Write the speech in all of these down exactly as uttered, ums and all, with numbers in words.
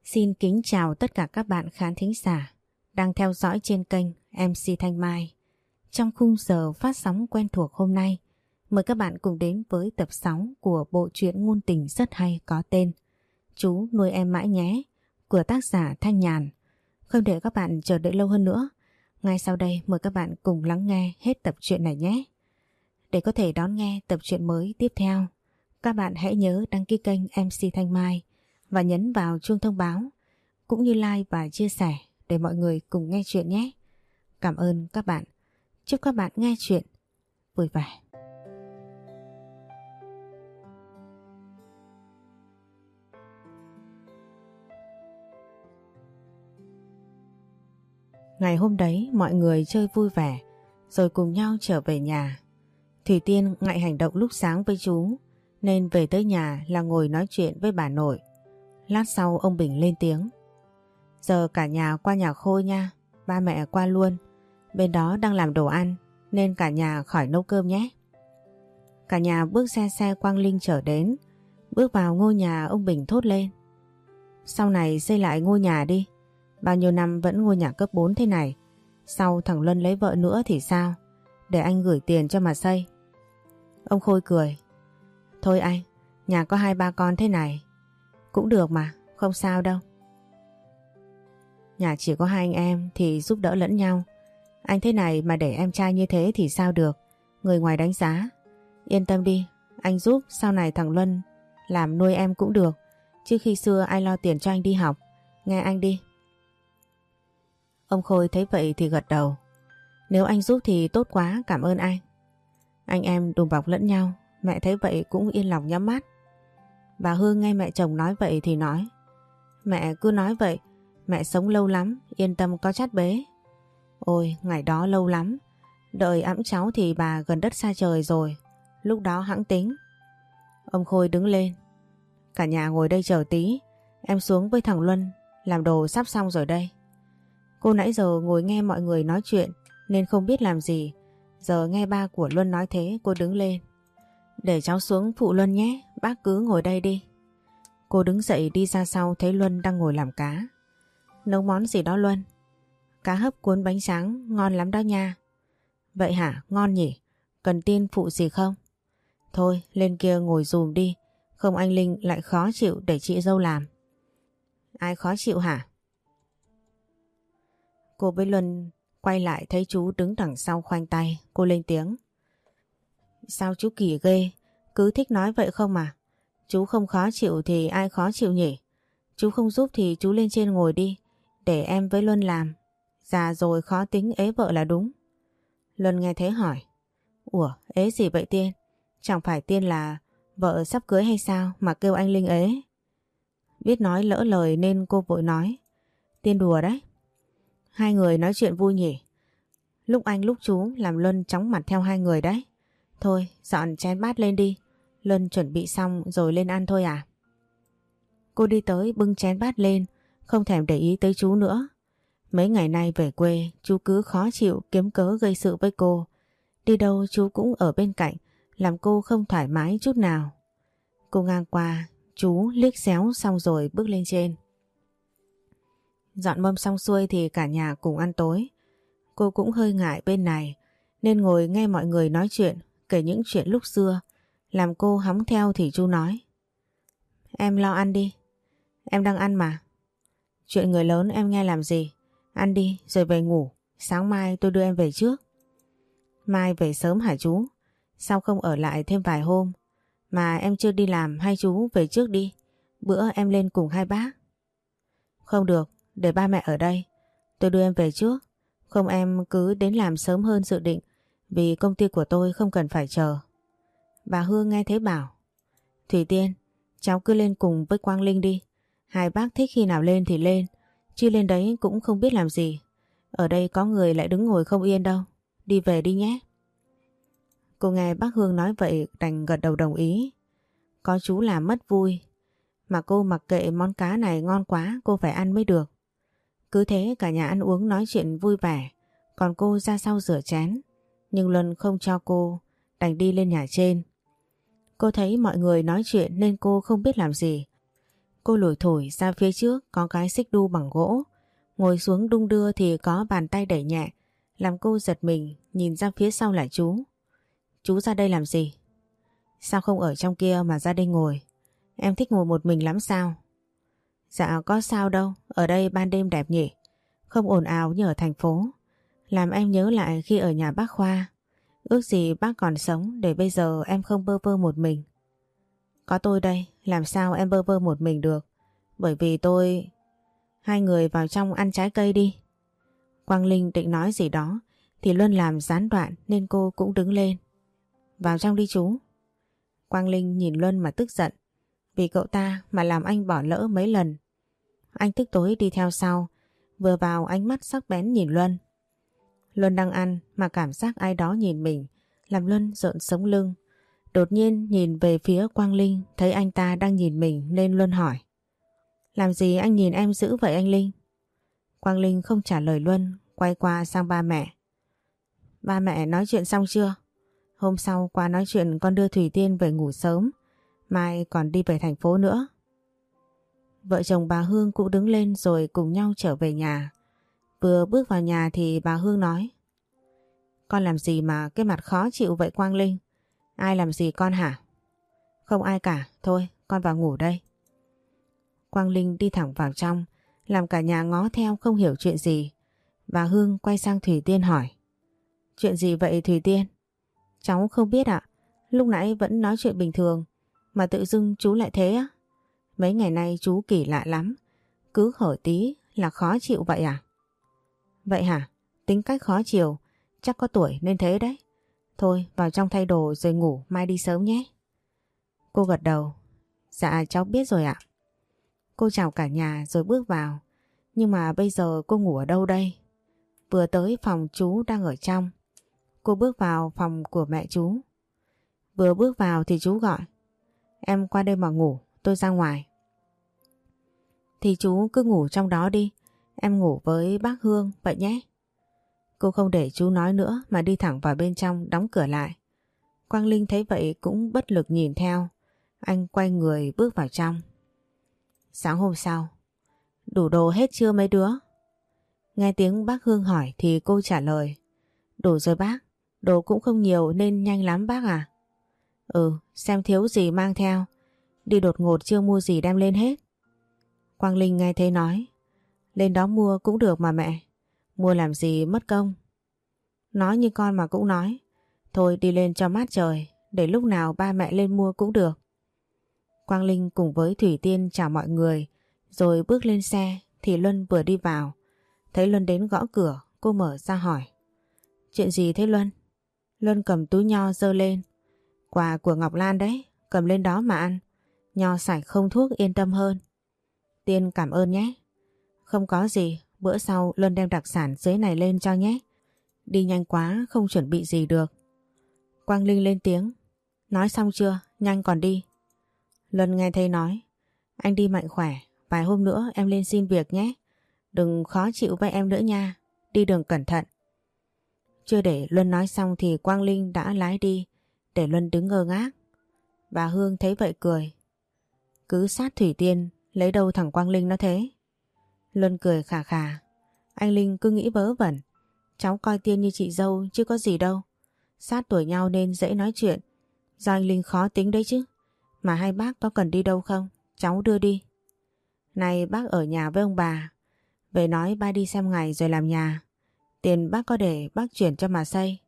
Xin kính chào tất cả các bạn khán thính giả đang theo dõi trên kênh em xê Thanh Mai. Trong khung giờ phát sóng quen thuộc hôm nay, mời các bạn cùng đến với tập sáu của bộ truyện ngôn tình rất hay có tên Chú nuôi em mãi nhé của tác giả Thanh Nhàn. Không để các bạn chờ đợi lâu hơn nữa, ngay sau đây mời các bạn cùng lắng nghe hết tập truyện này nhé. Để có thể đón nghe tập truyện mới tiếp theo, các bạn hãy nhớ đăng ký kênh em xê Thanh Mai và nhấn vào chuông thông báo cũng như like và chia sẻ để mọi người cùng nghe chuyện nhé. Cảm ơn các bạn. Chúc các bạn nghe chuyện vui vẻ. Ngày hôm đấy mọi người chơi vui vẻ rồi cùng nhau trở về nhà. Thủy Tiên ngại hành động lúc sáng với chú nên về tới nhà là ngồi nói chuyện với bà nội. Lát sau ông Bình lên tiếng: Giờ cả nhà qua nhà Khôi nha, ba mẹ qua luôn. Bên đó đang làm đồ ăn nên cả nhà khỏi nấu cơm nhé. Cả nhà bước xe xe Quang Linh chở đến. Bước vào ngôi nhà ông Bình thốt lên: Sau này xây lại ngôi nhà đi. Bao nhiêu năm vẫn ngôi nhà cấp bốn thế này. Sau thằng Luân lấy vợ nữa thì sao? Để anh gửi tiền cho mà xây. Ông Khôi cười: Thôi anh, nhà có hai ba con thế này cũng được mà, không sao đâu. Nhà chỉ có hai anh em thì giúp đỡ lẫn nhau. Anh thế này mà để em trai như thế thì sao được, người ngoài đánh giá. Yên tâm đi, anh giúp sau này thằng Luân làm nuôi em cũng được. Chứ khi xưa ai lo tiền cho anh đi học, nghe anh đi. Ông Khôi thấy vậy thì gật đầu: Nếu anh giúp thì tốt quá, cảm ơn anh. Anh em đùm bọc lẫn nhau, mẹ thấy vậy cũng yên lòng nhắm mắt. Bà Hương nghe mẹ chồng nói vậy thì nói: Mẹ cứ nói vậy, mẹ sống lâu lắm, yên tâm có chát bế. Ôi, ngày đó lâu lắm, đợi ẵm cháu thì bà gần đất xa trời rồi, lúc đó hẵng tính. Ông Khôi đứng lên: Cả nhà ngồi đây chờ tí, em xuống với thằng Luân, làm đồ sắp xong rồi đây. Cô nãy giờ ngồi nghe mọi người nói chuyện nên không biết làm gì. Giờ nghe ba của Luân nói thế cô đứng lên: Để cháu xuống phụ Luân nhé, bác cứ ngồi đây đi. Cô đứng dậy đi ra sau thấy Luân đang ngồi làm cá. Nấu món gì đó Luân? Cá hấp cuốn bánh tráng, ngon lắm đó nha. Vậy hả, ngon nhỉ? Cần Tiên phụ gì không? Thôi lên kia ngồi dùm đi, không anh Linh lại khó chịu để chị dâu làm. Ai khó chịu hả? Cô với Luân quay lại thấy chú đứng đằng sau khoanh tay. Cô lên tiếng: Sao chú kỳ ghê, cứ thích nói vậy không à? Chú không khó chịu thì ai khó chịu nhỉ? Chú không giúp thì chú lên trên ngồi đi, để em với Luân làm. Già rồi khó tính ế vợ là đúng. Luân nghe thế hỏi: Ủa, ế gì vậy Tiên? Chẳng phải Tiên là vợ sắp cưới hay sao mà kêu anh Linh ế? Biết nói lỡ lời nên cô vội nói: Tiên đùa đấy. Hai người nói chuyện vui nhỉ? Lúc anh lúc chú làm Luân chóng mặt theo hai người đấy. Thôi dọn chén bát lên đi, Luân chuẩn bị xong rồi lên ăn thôi à? Cô đi tới bưng chén bát lên, không thèm để ý tới chú nữa. Mấy ngày nay về quê chú cứ khó chịu kiếm cớ gây sự với cô. Đi đâu chú cũng ở bên cạnh, làm cô không thoải mái chút nào. Cô ngang qua, chú liếc xéo xong rồi bước lên trên. Dọn mâm xong xuôi thì cả nhà cùng ăn tối. Cô cũng hơi ngại bên này nên ngồi nghe mọi người nói chuyện, kể những chuyện lúc xưa. Làm cô hóng theo thì chú nói: Em lo ăn đi. Em đang ăn mà. Chuyện người lớn em nghe làm gì. Ăn đi rồi về ngủ, sáng mai tôi đưa em về trước. Mai về sớm hả chú? Sao không ở lại thêm vài hôm? Mà em chưa đi làm hay chú về trước đi, bữa em lên cùng hai bác. Không được, để ba mẹ ở đây, tôi đưa em về trước. Không em cứ đến làm sớm hơn dự định, vì công ty của tôi không cần phải chờ. Bà Hương nghe thế bảo: Thủy Tiên, cháu cứ lên cùng với Quang Linh đi. Hai bác thích khi nào lên thì lên, chứ lên đấy cũng không biết làm gì. Ở đây có người lại đứng ngồi không yên đâu. Đi về đi nhé. Cô nghe bác Hương nói vậy đành gật đầu đồng ý. Có chú làm mất vui. Mà cô mặc kệ món cá này ngon quá, cô phải ăn mới được. Cứ thế cả nhà ăn uống nói chuyện vui vẻ. Còn cô ra sau rửa chén. Nhưng Luân không cho cô, đành đi lên nhà trên. Cô thấy mọi người nói chuyện nên cô không biết làm gì. Cô lủi thủi ra phía trước có cái xích đu bằng gỗ. Ngồi xuống đung đưa thì có bàn tay đẩy nhẹ, làm cô giật mình nhìn ra phía sau là chú. Chú ra đây làm gì? Sao không ở trong kia mà ra đây ngồi? Em thích ngồi một mình lắm sao? Dạ có sao đâu, ở đây ban đêm đẹp nhỉ, không ồn ào như ở thành phố. Làm em nhớ lại khi ở nhà bác Khoa. Ước gì bác còn sống để bây giờ em không bơ vơ một mình. Có tôi đây, làm sao em bơ vơ một mình được? Bởi vì tôi... Hai người vào trong ăn trái cây đi. Quang Linh định nói gì đó thì Luân làm gián đoạn nên cô cũng đứng lên. Vào trong đi chú. Quang Linh nhìn Luân mà tức giận. Vì cậu ta mà làm anh bỏ lỡ mấy lần. Anh tức tối đi theo sau. Vừa vào ánh mắt sắc bén nhìn Luân. Luân đang ăn mà cảm giác ai đó nhìn mình làm Luân rợn sống lưng. Đột nhiên nhìn về phía Quang Linh thấy anh ta đang nhìn mình nên Luân hỏi. Làm gì anh nhìn em dữ vậy anh Linh? Quang Linh không trả lời Luân, quay qua sang ba mẹ. Ba mẹ nói chuyện xong chưa? Hôm sau qua nói chuyện con đưa Thủy Tiên về ngủ sớm, mai còn đi về thành phố nữa. Vợ chồng bà Hương cũng đứng lên rồi cùng nhau trở về nhà. Vừa bước vào nhà thì bà Hương nói. Con làm gì mà cái mặt khó chịu vậy Quang Linh? Ai làm gì con hả? Không ai cả, thôi con vào ngủ đây. Quang Linh đi thẳng vào trong, làm cả nhà ngó theo không hiểu chuyện gì. Bà Hương quay sang Thủy Tiên hỏi. Chuyện gì vậy Thủy Tiên? Cháu không biết ạ, lúc nãy vẫn nói chuyện bình thường, mà tự dưng chú lại thế á? Mấy ngày nay chú kỳ lạ lắm, cứ hở tí là khó chịu vậy à? Vậy hả? Tính cách khó chịu, chắc có tuổi nên thế đấy. Thôi vào trong thay đồ rồi ngủ, mai đi sớm nhé. Cô gật đầu. Dạ cháu biết rồi ạ. Cô chào cả nhà rồi bước vào. Nhưng mà bây giờ cô ngủ ở đâu đây? Vừa tới phòng chú đang ở trong. Cô bước vào phòng của mẹ chú. Vừa bước vào thì chú gọi. Em qua đây mà ngủ, tôi ra ngoài. Thì chú cứ ngủ trong đó đi, em ngủ với bác Hương vậy nhé. Cô không để chú nói nữa mà đi thẳng vào bên trong đóng cửa lại. Quang Linh thấy vậy cũng bất lực nhìn theo. Anh quay người bước vào trong. Sáng hôm sau, đủ đồ hết chưa mấy đứa? Nghe tiếng bác Hương hỏi thì cô trả lời. Đủ rồi bác, đồ cũng không nhiều nên nhanh lắm bác à? Ừ, xem thiếu gì mang theo. Đi đột ngột chưa mua gì đem lên hết. Quang Linh nghe thế nói. Lên đó mua cũng được mà mẹ. Mua làm gì mất công. Nói như con mà cũng nói. Thôi đi lên cho mát trời, để lúc nào ba mẹ lên mua cũng được. Quang Linh cùng với Thủy Tiên chào mọi người, rồi bước lên xe thì Luân vừa đi vào. Thấy Luân đến gõ cửa, cô mở ra hỏi. Chuyện gì thế Luân? Luân cầm túi nho giơ lên. Quà của Ngọc Lan đấy, cầm lên đó mà ăn. Nho sạch không thuốc yên tâm hơn. Tiên cảm ơn nhé. Không có gì, bữa sau Luân đem đặc sản dưới này lên cho nhé. Đi nhanh quá không chuẩn bị gì được. Quang Linh lên tiếng. Nói xong chưa, nhanh còn đi. Luân nghe thấy nói. Anh đi mạnh khỏe, vài hôm nữa em lên xin việc nhé. Đừng khó chịu với em nữa nha, đi đường cẩn thận. Chưa để Luân nói xong thì Quang Linh đã lái đi, để Luân đứng ngơ ngác. Bà Hương thấy vậy cười. Cứ sát Thủy Tiên, lấy đâu thằng Quang Linh nó thế? Luân cười khà khà. Anh Linh cứ nghĩ vớ vẩn. Cháu coi Tiên như chị dâu chứ có gì đâu. Sát tuổi nhau nên dễ nói chuyện. Do anh Linh khó tính đấy chứ. Mà hai bác có cần đi đâu không? Cháu đưa đi. Này bác ở nhà với ông bà. Về nói ba đi xem ngày rồi làm nhà. Tiền bác có để bác chuyển cho mà xây.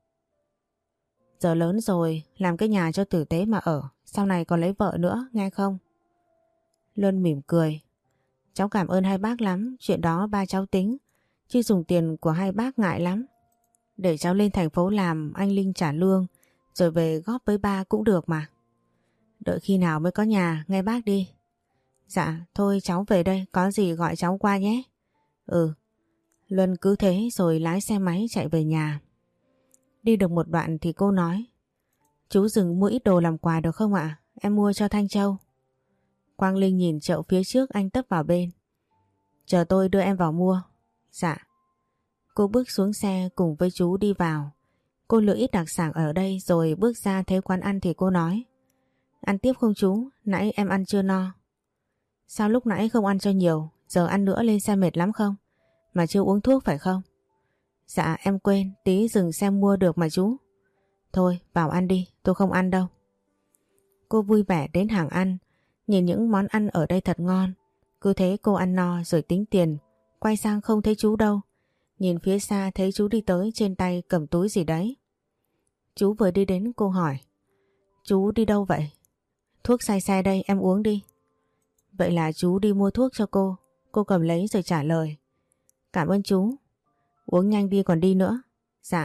Giờ lớn rồi, làm cái nhà cho tử tế mà ở. Sau này còn lấy vợ nữa, nghe không? Luân mỉm cười. Cháu cảm ơn hai bác lắm, chuyện đó ba cháu tính. Chứ dùng tiền của hai bác ngại lắm. Để cháu lên thành phố làm, anh Linh trả lương, rồi về góp với ba cũng được mà. Đợi khi nào mới có nhà, nghe bác đi. Dạ, thôi cháu về đây, có gì gọi cháu qua nhé. Ừ. Luân cứ thế rồi lái xe máy chạy về nhà. Đi được một đoạn thì cô nói. Chú dừng mua ít đồ làm quà được không ạ? Em mua cho Thanh Châu. Quang Linh nhìn chậu phía trước anh tấp vào bên. Chờ tôi đưa em vào mua. Dạ. Cô bước xuống xe cùng với chú đi vào. Cô lựa ít đặc sản ở đây rồi bước ra thấy quán ăn thì cô nói. Ăn tiếp không chú? Nãy em ăn chưa no. Sao lúc nãy không ăn cho nhiều, giờ ăn nữa lên xe mệt lắm không? Mà chưa uống thuốc phải không? Dạ em quên, tí dừng xe mua được mà chú. Thôi vào ăn đi, tôi không ăn đâu. Cô vui vẻ đến hàng ăn, nhìn những món ăn ở đây thật ngon. Cứ thế cô ăn no rồi tính tiền, quay sang không thấy chú đâu. Nhìn phía xa thấy chú đi tới, trên tay cầm túi gì đấy. Chú vừa đi đến cô hỏi. Chú đi đâu vậy? Thuốc say xe đây, em uống đi. Vậy là chú đi mua thuốc cho cô. Cô cầm lấy rồi trả lời. Cảm ơn chú. Uống nhanh đi còn đi nữa. Dạ.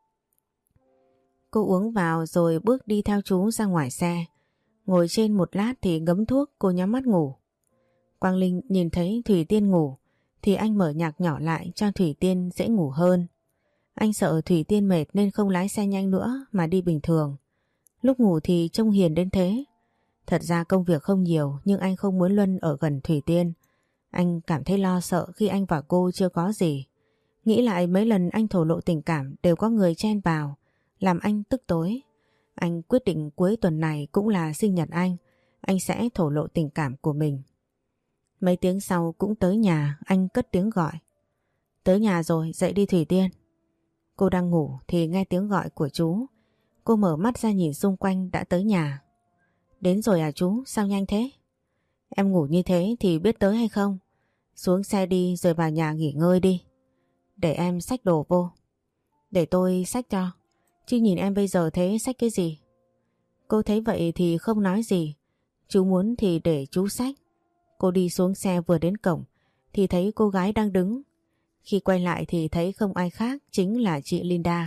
Cô uống vào rồi bước đi theo chú ra ngoài xe. Ngồi trên một lát thì ngấm thuốc, cô nhắm mắt ngủ. Quang Linh nhìn thấy Thủy Tiên ngủ thì anh mở nhạc nhỏ lại cho Thủy Tiên dễ ngủ hơn. Anh sợ Thủy Tiên mệt nên không lái xe nhanh nữa mà đi bình thường. Lúc ngủ thì trông hiền đến thế. Thật ra công việc không nhiều nhưng anh không muốn Luân ở gần Thủy Tiên. Anh cảm thấy lo sợ khi anh và cô chưa có gì. Nghĩ lại mấy lần anh thổ lộ tình cảm đều có người chen vào, làm anh tức tối. Anh quyết định cuối tuần này cũng là sinh nhật anh, anh sẽ thổ lộ tình cảm của mình. Mấy tiếng sau cũng tới nhà, anh cất tiếng gọi. Tới nhà rồi, dậy đi Thủy Tiên. Cô đang ngủ thì nghe tiếng gọi của chú. Cô mở mắt ra nhìn xung quanh đã tới nhà. Đến rồi à chú, sao nhanh thế? Em ngủ như thế thì biết tới hay không? Xuống xe đi rồi vào nhà nghỉ ngơi đi. Để em xách đồ vô. Để tôi xách cho. Chứ nhìn em bây giờ thế xách cái gì? Cô thấy vậy thì không nói gì. Chú muốn thì để chú xách. Cô đi xuống xe vừa đến cổng thì thấy cô gái đang đứng. Khi quay lại thì thấy không ai khác, chính là chị Linda.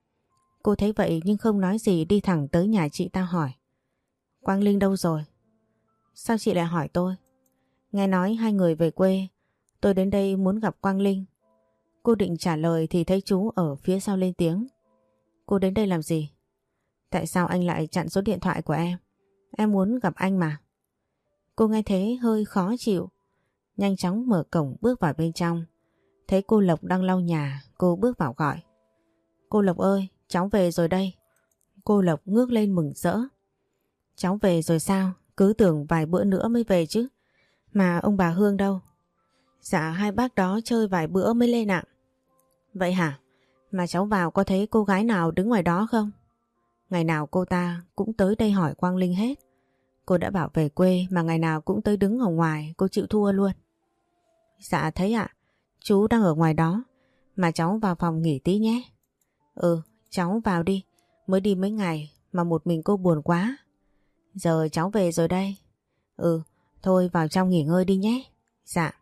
Cô thấy vậy nhưng không nói gì, đi thẳng tới nhà chị ta hỏi. Quang Linh đâu rồi? Sao chị lại hỏi tôi? Nghe nói hai người về quê, tôi đến đây muốn gặp Quang Linh. Cô định trả lời thì thấy chú ở phía sau lên tiếng. Cô đến đây làm gì? Tại sao anh lại chặn số điện thoại của em? Em muốn gặp anh mà. Cô nghe thế hơi khó chịu. Nhanh chóng mở cổng bước vào bên trong. Thấy cô Lộc đang lau nhà, cô bước vào gọi. Cô Lộc ơi, cháu về rồi đây. Cô Lộc ngước lên mừng rỡ. Cháu về rồi sao? Cứ tưởng vài bữa nữa mới về chứ. Mà ông bà Hương đâu? Dạ hai bác đó chơi vài bữa mới lên ạ. Vậy hả? Mà cháu vào có thấy cô gái nào đứng ngoài đó không? Ngày nào cô ta cũng tới đây hỏi Quang Linh hết. Cô đã bảo về quê mà ngày nào cũng tới đứng ở ngoài, cô chịu thua luôn. Dạ thấy ạ. Chú đang ở ngoài đó. Mà cháu vào phòng nghỉ tí nhé. Ừ, cháu vào đi. Mới đi mấy ngày mà một mình cô buồn quá. Giờ cháu về rồi đây. Ừ, thôi vào trong nghỉ ngơi đi nhé. Dạ.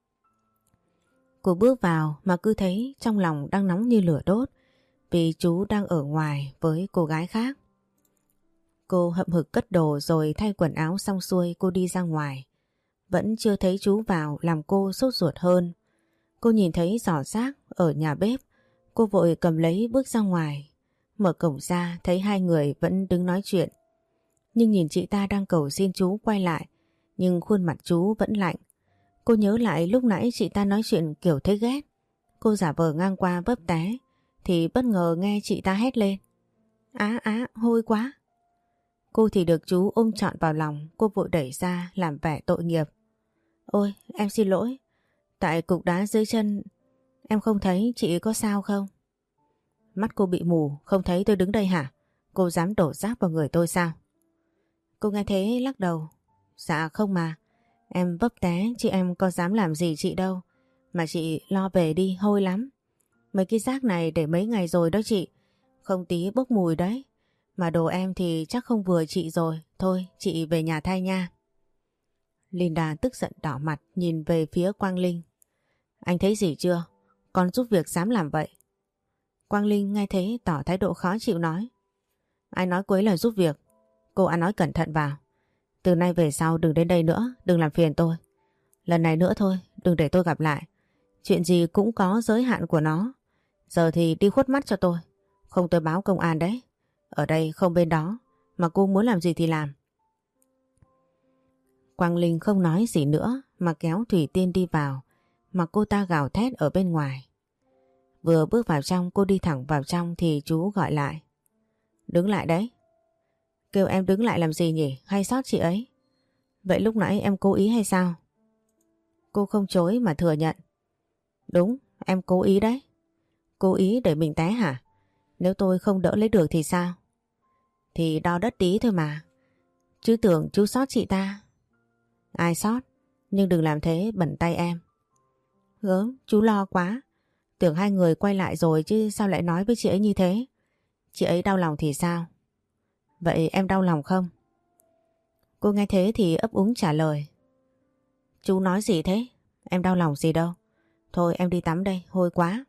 Cô bước vào mà cứ thấy trong lòng đang nóng như lửa đốt vì chú đang ở ngoài với cô gái khác. Cô hậm hực cất đồ rồi thay quần áo xong xuôi cô đi ra ngoài. Vẫn chưa thấy chú vào làm cô sốt ruột hơn. Cô nhìn thấy giỏ rác ở nhà bếp. Cô vội cầm lấy bước ra ngoài. Mở cổng ra thấy hai người vẫn đứng nói chuyện. Nhưng nhìn chị ta đang cầu xin chú quay lại. Nhưng khuôn mặt chú vẫn lạnh. Cô nhớ lại lúc nãy chị ta nói chuyện kiểu thấy ghét. Cô giả vờ ngang qua vấp té. Thì bất ngờ nghe chị ta hét lên. Á á, hôi quá. Cô thì được chú ôm trọn vào lòng. Cô vội đẩy ra làm vẻ tội nghiệp. Ôi, em xin lỗi. Tại cục đá dưới chân em không thấy, chị có sao không? Mắt cô bị mù, không thấy tôi đứng đây hả? Cô dám đổ rác vào người tôi sao? Cô nghe thế lắc đầu. Dạ không mà. Em vấp té chứ em có dám làm gì chị đâu. Mà chị lo về đi, hôi lắm. Mấy cái rác này để mấy ngày rồi đó chị. Không tí bốc mùi đấy. Mà đồ em thì chắc không vừa chị rồi. Thôi chị về nhà thay nha. Linda tức giận đỏ mặt nhìn về phía Quang Linh. Anh thấy gì chưa? Con giúp việc dám làm vậy. Quang Linh nghe thế tỏ thái độ khó chịu nói. Ai nói cô ấy là giúp việc? Cô ăn nói cẩn thận vào. Từ nay về sau đừng đến đây nữa, đừng làm phiền tôi. Lần này nữa thôi, đừng để tôi gặp lại. Chuyện gì cũng có giới hạn của nó. Giờ thì đi khuất mắt cho tôi. Không tôi báo công an đấy. Ở đây không bên đó. Mà cô muốn làm gì thì làm. Quang Linh không nói gì nữa mà kéo Thủy Tiên đi vào. Mà cô ta gào thét ở bên ngoài. Vừa bước vào trong cô đi thẳng vào trong thì chú gọi lại. Đứng lại đấy. Kêu em đứng lại làm gì nhỉ? Hay sót chị ấy? Vậy lúc nãy em cố ý hay sao? Cô không chối mà thừa nhận. Đúng, em cố ý đấy. Cố ý để mình té hả? Nếu tôi không đỡ lấy được thì sao? Thì đo đất tí thôi mà. Chứ tưởng chú sót chị ta. Ai sót? Nhưng đừng làm thế bẩn tay em. Gớm, chú lo quá. Tưởng hai người quay lại rồi chứ sao lại nói với chị ấy như thế? Chị ấy đau lòng thì sao? Vậy em đau lòng không? Cô nghe thế thì ấp úng trả lời. Chú nói gì thế? Em đau lòng gì đâu. Thôi em đi tắm đây, hôi quá.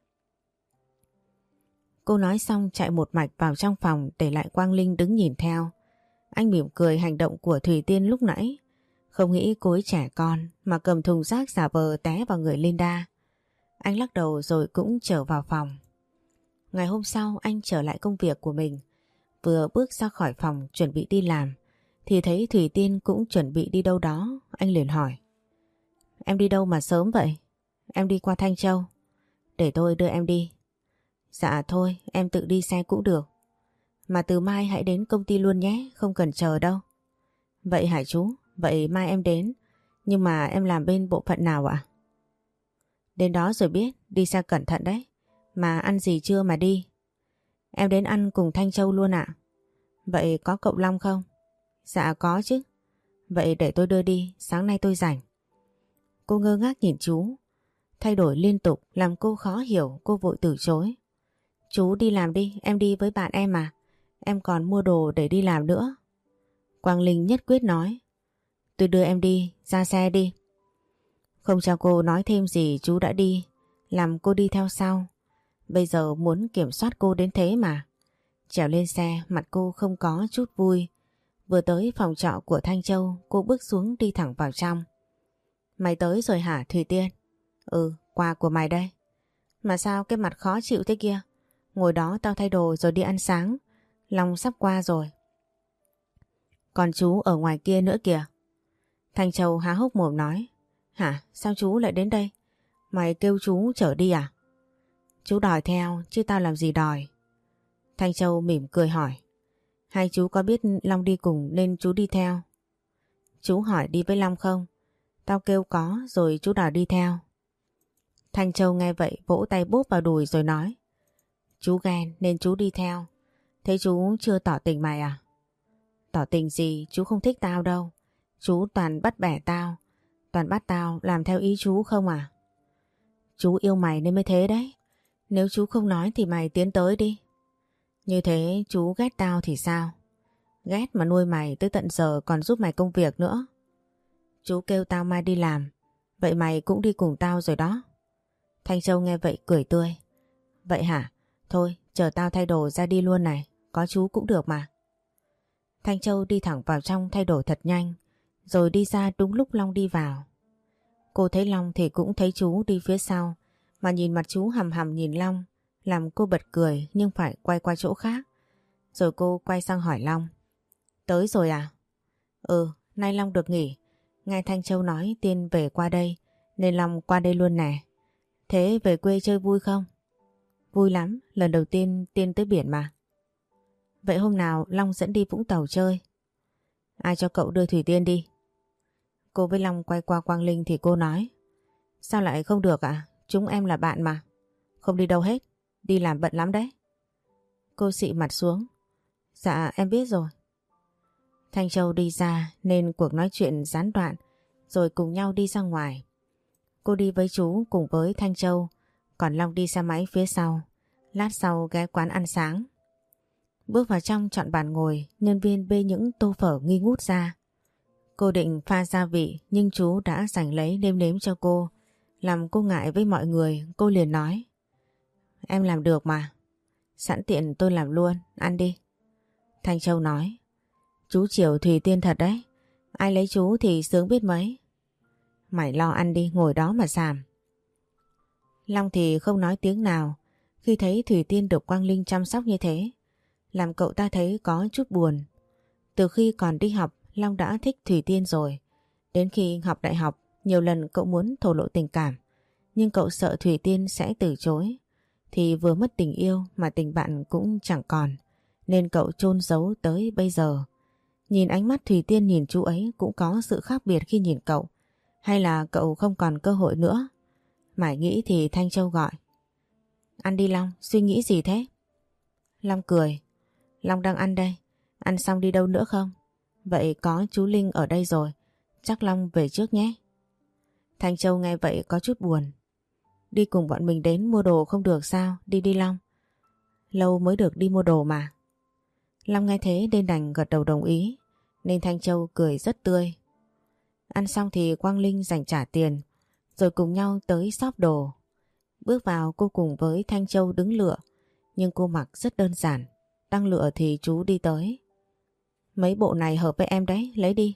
Cô nói xong chạy một mạch vào trong phòng để lại Quang Linh đứng nhìn theo. Anh mỉm cười hành động của Thủy Tiên lúc nãy. Không nghĩ cô ấy trẻ con mà cầm thùng rác giả vờ té vào người Linda. Anh lắc đầu rồi cũng trở vào phòng. Ngày hôm sau anh trở lại công việc của mình. Vừa bước ra khỏi phòng chuẩn bị đi làm thì thấy Thủy Tiên cũng chuẩn bị đi đâu đó. Anh liền hỏi. Em đi đâu mà sớm vậy? Em đi qua Thanh Châu. Để tôi đưa em đi. Dạ thôi em tự đi xe cũng được. Mà từ mai hãy đến công ty luôn nhé, không cần chờ đâu. Vậy hả chú? Vậy mai em đến. Nhưng mà em làm bên bộ phận nào ạ? Đến đó rồi biết, đi xe cẩn thận đấy. Mà ăn gì chưa mà đi? Em đến ăn cùng Thanh Châu luôn ạ. Vậy có cậu Long không? Dạ có chứ. Vậy để tôi đưa đi, sáng nay tôi rảnh. Cô ngơ ngác nhìn chú. Thay đổi liên tục làm cô khó hiểu, cô vội từ chối. Chú đi làm đi, em đi với bạn em mà. Em còn mua đồ để đi làm nữa. Quang Linh nhất quyết nói. Tôi đưa em đi, ra xe đi. Không cho cô nói thêm gì chú đã đi, làm cô đi theo sau. Bây giờ muốn kiểm soát cô đến thế mà. Trèo lên xe mặt cô không có chút vui. Vừa tới phòng trọ của Thanh Châu cô bước xuống đi thẳng vào trong. Mày tới rồi hả Thủy Tiên? Ừ, quà của mày đây. Mà sao cái mặt khó chịu thế kia? Ngồi đó tao thay đồ rồi đi ăn sáng. Long sắp qua rồi. Còn chú ở ngoài kia nữa kìa. Thanh Châu há hốc mồm nói. Hả? Sao chú lại đến đây? Mày kêu chú chở đi à? Chú đòi theo chứ tao làm gì đòi. Thanh Châu mỉm cười hỏi. Hai chú có biết Long đi cùng nên chú đi theo? Chú hỏi đi với Long không? Tao kêu có rồi chú đòi đi theo. Thanh Châu nghe vậy vỗ tay bốp vào đùi rồi nói. Chú ghen nên chú đi theo. Thế chú chưa tỏ tình mày à? Tỏ tình gì, chú không thích tao đâu. Chú toàn bắt bẻ tao. Toàn bắt tao làm theo ý chú không à? Chú yêu mày nên mới thế đấy. Nếu chú không nói thì mày tiến tới đi. Như thế chú ghét tao thì sao? Ghét mà nuôi mày tới tận giờ còn giúp mày công việc nữa. Chú kêu tao mai đi làm. Vậy mày cũng đi cùng tao rồi đó. Thanh Châu nghe vậy cười tươi. Vậy hả? Thôi chờ tao thay đồ ra đi luôn này. Có chú cũng được mà. Thanh Châu đi thẳng vào trong thay đồ thật nhanh. Rồi đi ra đúng lúc Long đi vào. Cô thấy Long thì cũng thấy chú đi phía sau. Mà nhìn mặt chú hằm hằm nhìn Long làm cô bật cười nhưng phải quay qua chỗ khác. Rồi cô quay sang hỏi Long. Tới rồi à? Ừ, nay Long được nghỉ. Nghe Thanh Châu nói Tiên về qua đây nên Long qua đây luôn nè. Thế về quê chơi vui không? Vui lắm, lần đầu tiên Tiên tới biển mà. Vậy hôm nào Long dẫn đi Vũng Tàu chơi. Ai cho cậu đưa Thủy Tiên đi? Cô với Long quay qua Quang Linh thì cô nói. Sao lại không được ạ? Chúng em là bạn mà. Không đi đâu hết, đi làm bận lắm đấy. Cô xị mặt xuống. Dạ em biết rồi. Thanh Châu đi ra nên cuộc nói chuyện gián đoạn rồi cùng nhau đi ra ngoài. Cô đi với chú cùng với Thanh Châu, còn Long đi xe máy phía sau. Lát sau ghé quán ăn sáng. Bước vào trong chọn bàn ngồi, nhân viên bê những tô phở nghi ngút ra. Cô định pha gia vị nhưng chú đã giành lấy nêm nếm cho cô. Làm cô ngại với mọi người, cô liền nói. Em làm được mà. Sẵn tiện tôi làm luôn, ăn đi. Thanh Châu nói. Chú chiều Thùy Tiên thật đấy. Ai lấy chú thì sướng biết mấy. Mày lo ăn đi, ngồi đó mà xàm. Long thì không nói tiếng nào khi thấy Thùy Tiên được Quang Linh chăm sóc như thế. Làm cậu ta thấy có chút buồn. Từ khi còn đi học, Long đã thích Thùy Tiên rồi. Đến khi học đại học, nhiều lần cậu muốn thổ lộ tình cảm. Nhưng cậu sợ Thùy Tiên sẽ từ chối. Thì vừa mất tình yêu mà tình bạn cũng chẳng còn. Nên cậu chôn giấu tới bây giờ. Nhìn ánh mắt Thủy Tiên nhìn chú ấy cũng có sự khác biệt khi nhìn cậu. Hay là cậu không còn cơ hội nữa? Mải nghĩ thì Thanh Châu gọi. Ăn đi Long, suy nghĩ gì thế? Long cười. Long đang ăn đây. Ăn xong đi đâu nữa không? Vậy có chú Linh ở đây rồi. Chắc Long về trước nhé. Thanh Châu nghe vậy có chút buồn. Đi cùng bọn mình đến mua đồ không được sao? Đi đi Long. Lâu mới được đi mua đồ mà. Long nghe thế nên đành gật đầu đồng ý. Nên Thanh Châu cười rất tươi. Ăn xong thì Quang Linh dành trả tiền. Rồi cùng nhau tới shop đồ. Bước vào cô cùng với Thanh Châu đứng lựa. Nhưng cô mặc rất đơn giản. Đang lựa thì chú đi tới. Mấy bộ này hợp với em đấy, lấy đi.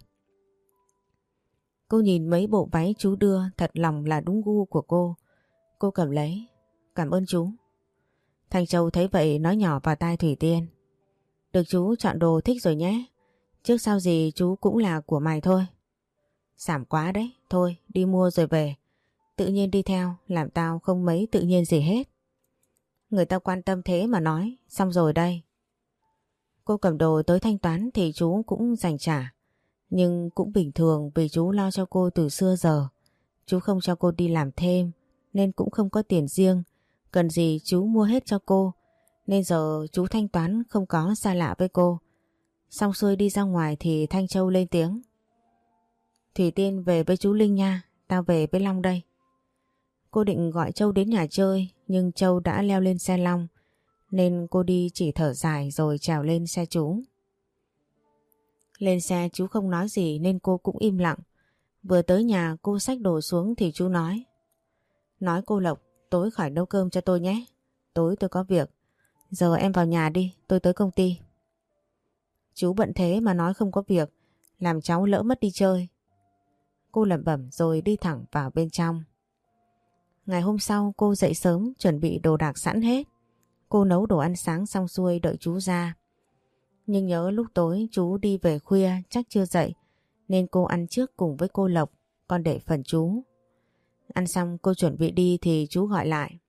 Cô nhìn mấy bộ váy chú đưa, thật lòng là đúng gu của cô. Cô cầm lấy. Cảm ơn chú. Thanh Châu thấy vậy nói nhỏ vào tai Thủy Tiên. Được chú chọn đồ thích rồi nhé. Trước sau gì chú cũng là của mày thôi. Giảm quá đấy. Thôi đi mua rồi về. Tự nhiên đi theo, làm tao không mấy tự nhiên gì hết. Người ta quan tâm thế mà nói. Xong rồi đây. Cô cầm đồ tới thanh toán thì chú cũng dành trả. Nhưng cũng bình thường vì chú lo cho cô từ xưa giờ. Chú không cho cô đi làm thêm nên cũng không có tiền riêng. Cần gì chú mua hết cho cô. Nên giờ chú thanh toán không có xa lạ với cô. Xong xuôi đi ra ngoài thì Thanh Châu lên tiếng. Thủy Tiên về với chú Linh nha. Tao về với Long đây. Cô định gọi Châu đến nhà chơi. Nhưng Châu đã leo lên xe Long. Nên cô đi chỉ thở dài rồi trèo lên xe chú. Lên xe chú không nói gì nên cô cũng im lặng. Vừa tới nhà cô xách đồ xuống thì chú nói. Nói cô Lộc tối khỏi nấu cơm cho tôi nhé. Tối tôi có việc. Giờ em vào nhà đi, tôi tới công ty. Chú bận thế mà nói không có việc. Làm cháu lỡ mất đi chơi. Cô lẩm bẩm rồi đi thẳng vào bên trong. Ngày hôm sau cô dậy sớm chuẩn bị đồ đạc sẵn hết. Cô nấu đồ ăn sáng xong xuôi đợi chú ra. Nhưng nhớ lúc tối chú đi về khuya chắc chưa dậy. Nên cô ăn trước cùng với cô Lộc. Còn để phần chú. Ăn xong cô chuẩn bị đi thì chú gọi lại.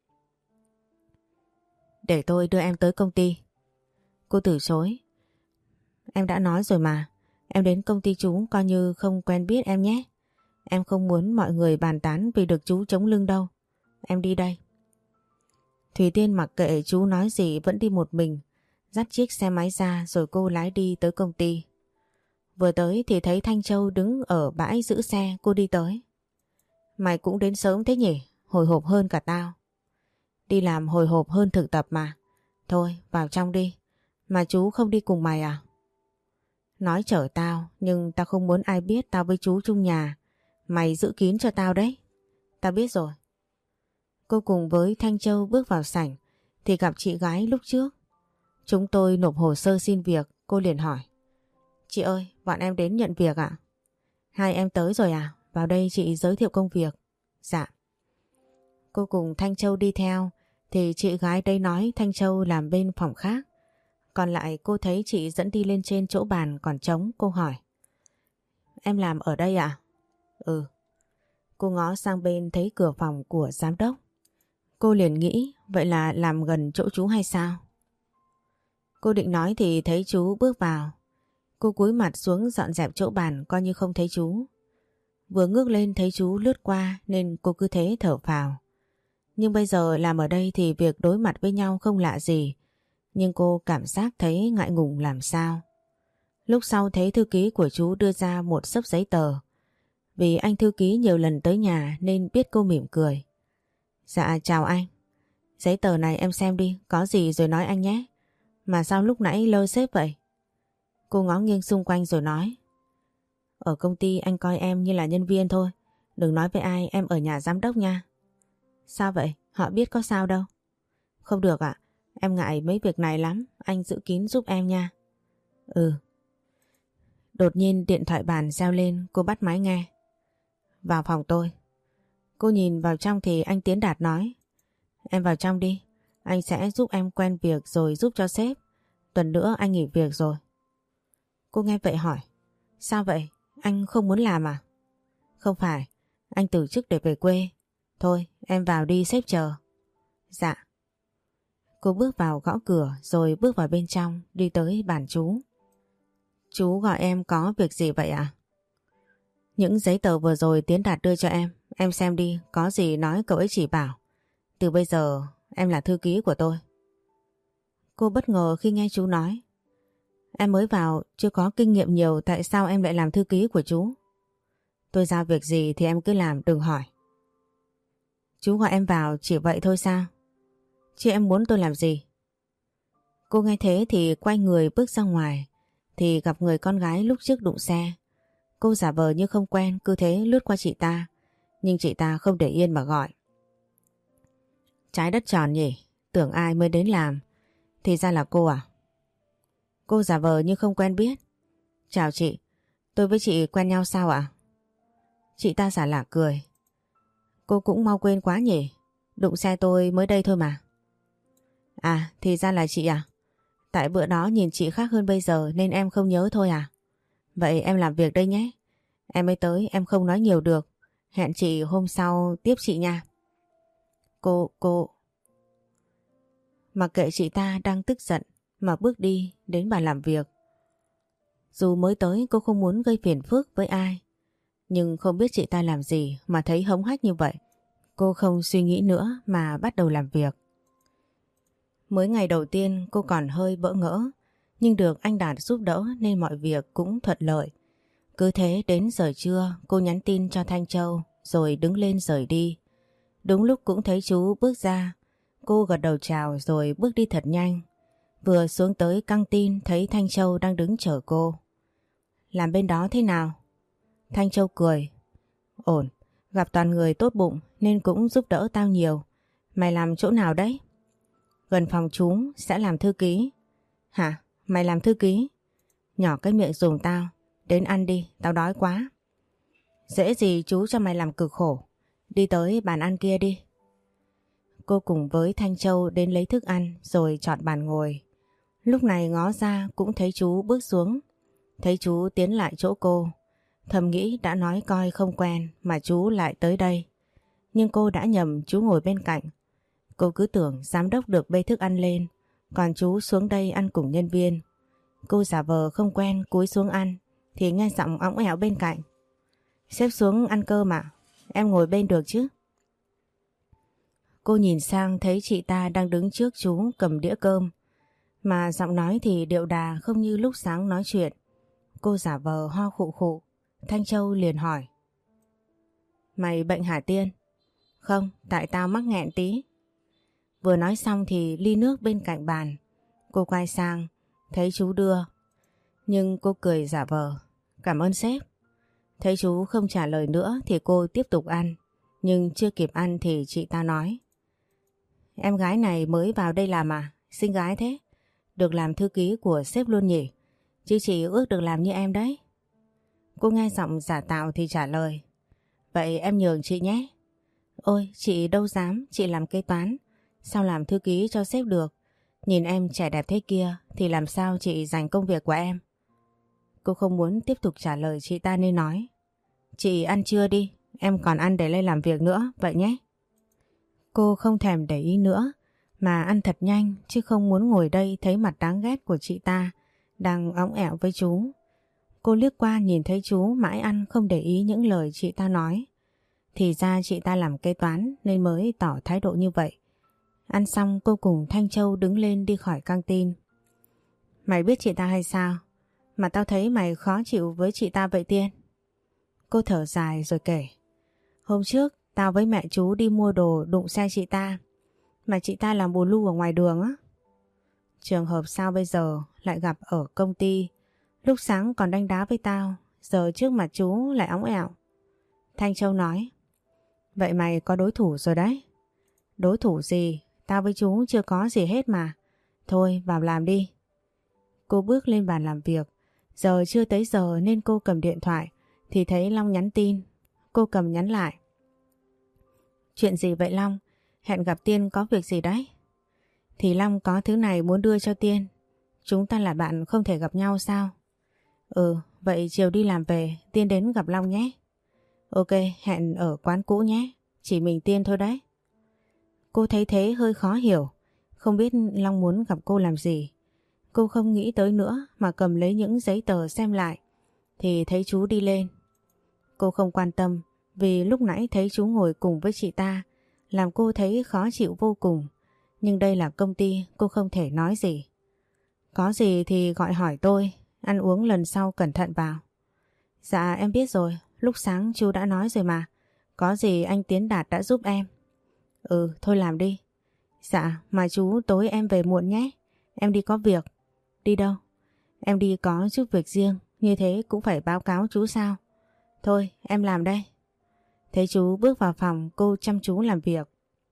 Để tôi đưa em tới công ty. Cô từ chối. Em đã nói rồi mà. Em đến công ty chú coi như không quen biết em nhé. Em không muốn mọi người bàn tán vì được chú chống lưng đâu. Em đi đây. Thủy Tiên mặc kệ chú nói gì vẫn đi một mình. Dắt chiếc xe máy ra rồi cô lái đi tới công ty. Vừa tới thì thấy Thanh Châu đứng ở bãi giữ xe. Cô đi tới. Mày cũng đến sớm thế nhỉ? Hồi hộp hơn cả tao. Đi làm hồi hộp hơn thực tập mà. Thôi vào trong đi. Mà chú không đi cùng mày à? Nói chở tao nhưng tao không muốn ai biết tao với chú chung nhà. Mày giữ kín cho tao đấy. Tao biết rồi. Cô cùng với Thanh Châu bước vào sảnh thì gặp chị gái lúc trước. Chúng tôi nộp hồ sơ xin việc. Cô liền hỏi. Chị ơi, bọn em đến nhận việc ạ? Hai em tới rồi à? Vào đây chị giới thiệu công việc. Dạ. Cô cùng Thanh Châu đi theo thì chị gái đây nói Thanh Châu làm bên phòng khác. Còn lại cô thấy chị dẫn đi lên trên chỗ bàn còn trống. Cô hỏi. Em làm ở đây à? Ừ. Cô ngó sang bên thấy cửa phòng của giám đốc. Cô liền nghĩ vậy là làm gần chỗ chú hay sao? Cô định nói thì thấy chú bước vào. Cô cúi mặt xuống dọn dẹp chỗ bàn coi như không thấy chú. Vừa ngước lên thấy chú lướt qua nên cô cứ thế thở phào. Nhưng bây giờ làm ở đây thì việc đối mặt với nhau không lạ gì. Nhưng cô cảm giác thấy ngại ngùng làm sao. Lúc sau thấy thư ký của chú đưa ra một xấp giấy tờ. Vì anh thư ký nhiều lần tới nhà nên biết cô mỉm cười. Dạ chào anh. Giấy tờ này em xem đi, có gì rồi nói anh nhé. Mà sao lúc nãy lơ sếp vậy? Cô ngó nghiêng xung quanh rồi nói. Ở công ty anh coi em như là nhân viên thôi. Đừng nói với ai em ở nhà giám đốc nha. Sao vậy? Họ biết có sao đâu. Không được ạ. Em ngại mấy việc này lắm. Anh giữ kín giúp em nha. Ừ. Đột nhiên điện thoại bàn reo lên. Cô bắt máy nghe. Vào phòng tôi. Cô nhìn vào trong thì anh Tiến Đạt nói. Em vào trong đi. Anh sẽ giúp em quen việc rồi giúp cho sếp. Tuần nữa anh nghỉ việc rồi. Cô nghe vậy hỏi. Sao vậy? Anh không muốn làm à? Không phải. Anh từ chức để về quê. Thôi em vào đi sếp chờ. Dạ. Cô bước vào gõ cửa rồi bước vào bên trong đi tới bàn chú. Chú gọi em có việc gì vậy ạ? Những giấy tờ vừa rồi Tiến Đạt đưa cho em. Em xem đi, có gì nói cậu ấy chỉ bảo. Từ bây giờ em là thư ký của tôi. Cô bất ngờ khi nghe chú nói. Em mới vào, chưa có kinh nghiệm nhiều, tại sao em lại làm thư ký của chú? Tôi giao việc gì thì em cứ làm, đừng hỏi. Chú gọi em vào chỉ vậy thôi sao? Chứ em muốn tôi làm gì? Cô nghe thế thì quay người bước ra ngoài, thì gặp người con gái lúc trước đụng xe. Cô giả vờ như không quen, cứ thế lướt qua chị ta, nhưng chị ta không để yên mà gọi. Trái đất tròn nhỉ, tưởng ai mới đến làm, thì ra là cô à? Cô giả vờ như không quen biết. Chào chị, tôi với chị quen nhau sao ạ? Chị ta xả lả cười. Cô cũng mau quên quá nhỉ, đụng xe tôi mới đây thôi mà. À, thì ra là chị à? Tại bữa đó nhìn chị khác hơn bây giờ nên em không nhớ thôi à? Vậy em làm việc đây nhé. Em mới tới, em không nói nhiều được. Hẹn chị hôm sau tiếp chị nha. Cô, cô... Mặc kệ chị ta đang tức giận mà bước đi đến bàn làm việc. Dù mới tới cô không muốn gây phiền phức với ai, nhưng không biết chị ta làm gì mà thấy hống hách như vậy. Cô không suy nghĩ nữa mà bắt đầu làm việc. Mới ngày đầu tiên cô còn hơi bỡ ngỡ, nhưng được anh Đạt giúp đỡ nên mọi việc cũng thuận lợi. Cứ thế đến giờ trưa cô nhắn tin cho Thanh Châu rồi đứng lên rời đi. Đúng lúc cũng thấy chú bước ra, cô gật đầu chào rồi bước đi thật nhanh. Vừa xuống tới căng tin thấy Thanh Châu đang đứng chờ cô. Làm bên đó thế nào? Thanh Châu cười. Ổn, gặp toàn người tốt bụng nên cũng giúp đỡ tao nhiều. Mày làm chỗ nào đấy? Gần phòng chú, sẽ làm thư ký. Hả? Mày làm thư ký? Nhỏ cái miệng dùng tao. Đến ăn đi, tao đói quá. Dễ gì chú cho mày làm cực khổ. Đi tới bàn ăn kia đi. Cô cùng với Thanh Châu đến lấy thức ăn rồi chọn bàn ngồi. Lúc này ngó ra cũng thấy chú bước xuống. Thấy chú tiến lại chỗ cô. Thầm nghĩ đã nói coi không quen mà chú lại tới đây. Nhưng cô đã nhầm, chú ngồi bên cạnh. Cô cứ tưởng giám đốc được bê thức ăn lên, còn chú xuống đây ăn cùng nhân viên. Cô giả vờ không quen cúi xuống ăn thì nghe giọng óng ẻo bên cạnh. Xếp xuống ăn cơm ạ, em ngồi bên được chứ? Cô nhìn sang thấy chị ta đang đứng trước chú cầm đĩa cơm, mà giọng nói thì điệu đà không như lúc sáng nói chuyện. Cô giả vờ ho khụ khụ. Thanh Châu liền hỏi. Mày bệnh hả Tiên? Không, tại tao mắc nghẹn tí. Vừa nói xong thì ly nước bên cạnh bàn. Cô quay sang, thấy chú đưa. Nhưng cô cười giả vờ. Cảm ơn sếp. Thấy chú không trả lời nữa thì cô tiếp tục ăn. Nhưng chưa kịp ăn thì chị ta nói. Em gái này mới vào đây làm à? Xinh gái thế. Được làm thư ký của sếp luôn nhỉ? Chứ chị ước được làm như em đấy. Cô nghe giọng giả tạo thì trả lời. Vậy em nhường chị nhé. Ôi chị đâu dám, chị làm kế toán. Sao làm thư ký cho sếp được? Nhìn em trẻ đẹp thế kia thì làm sao chị giành công việc của em? Cô không muốn tiếp tục trả lời chị ta nên nói. Chị ăn trưa đi, em còn ăn để lên làm việc nữa, vậy nhé. Cô không thèm để ý nữa mà ăn thật nhanh chứ không muốn ngồi đây thấy mặt đáng ghét của chị ta đang óng ẻo với chú. Cô liếc qua nhìn thấy chú mãi ăn không để ý những lời chị ta nói. Thì ra chị ta làm kế toán nên mới tỏ thái độ như vậy. Ăn xong cô cùng Thanh Châu đứng lên đi khỏi căng tin. Mày biết chị ta hay sao? Mà tao thấy mày khó chịu với chị ta vậy Tiên. Cô thở dài rồi kể. Hôm trước tao với mẹ chú đi mua đồ đụng xe chị ta. Mà chị ta làm bù lu ở ngoài đường á. Trường hợp sao bây giờ lại gặp ở công ty. Lúc sáng còn đánh đá với tao, giờ trước mặt chú lại óng ẻo. Thanh Châu nói. Vậy mày có đối thủ rồi đấy. Đối thủ gì? Tao với chú chưa có gì hết mà. Thôi vào làm đi. Cô bước lên bàn làm việc. Giờ chưa tới giờ nên cô cầm điện thoại thì thấy Long nhắn tin. Cô cầm nhắn lại. Chuyện gì vậy Long? Hẹn gặp Tiên có việc gì đấy? Thì Long có thứ này muốn đưa cho Tiên. Chúng ta là bạn không thể gặp nhau sao? Ừ, vậy chiều đi làm về Tiên đến gặp Long nhé. Ok, hẹn ở quán cũ nhé. Chỉ mình Tiên thôi đấy. Cô thấy thế hơi khó hiểu. Không biết Long muốn gặp cô làm gì. Cô không nghĩ tới nữa mà cầm lấy những giấy tờ xem lại thì thấy chú đi lên. Cô không quan tâm vì lúc nãy thấy chú ngồi cùng với chị ta làm cô thấy khó chịu vô cùng. Nhưng đây là công ty, cô không thể nói gì. Có gì thì gọi hỏi tôi, ăn uống lần sau cẩn thận vào. Dạ em biết rồi, lúc sáng chú đã nói rồi mà. Có gì anh Tiến Đạt đã giúp em. Ừ, thôi làm đi. Dạ, mà chú tối em về muộn nhé. Em đi có việc. Đi đâu? Em đi có chút việc riêng, như thế cũng phải báo cáo chú sao? Thôi, em làm đây. Thấy chú bước vào phòng, cô chăm chú làm việc.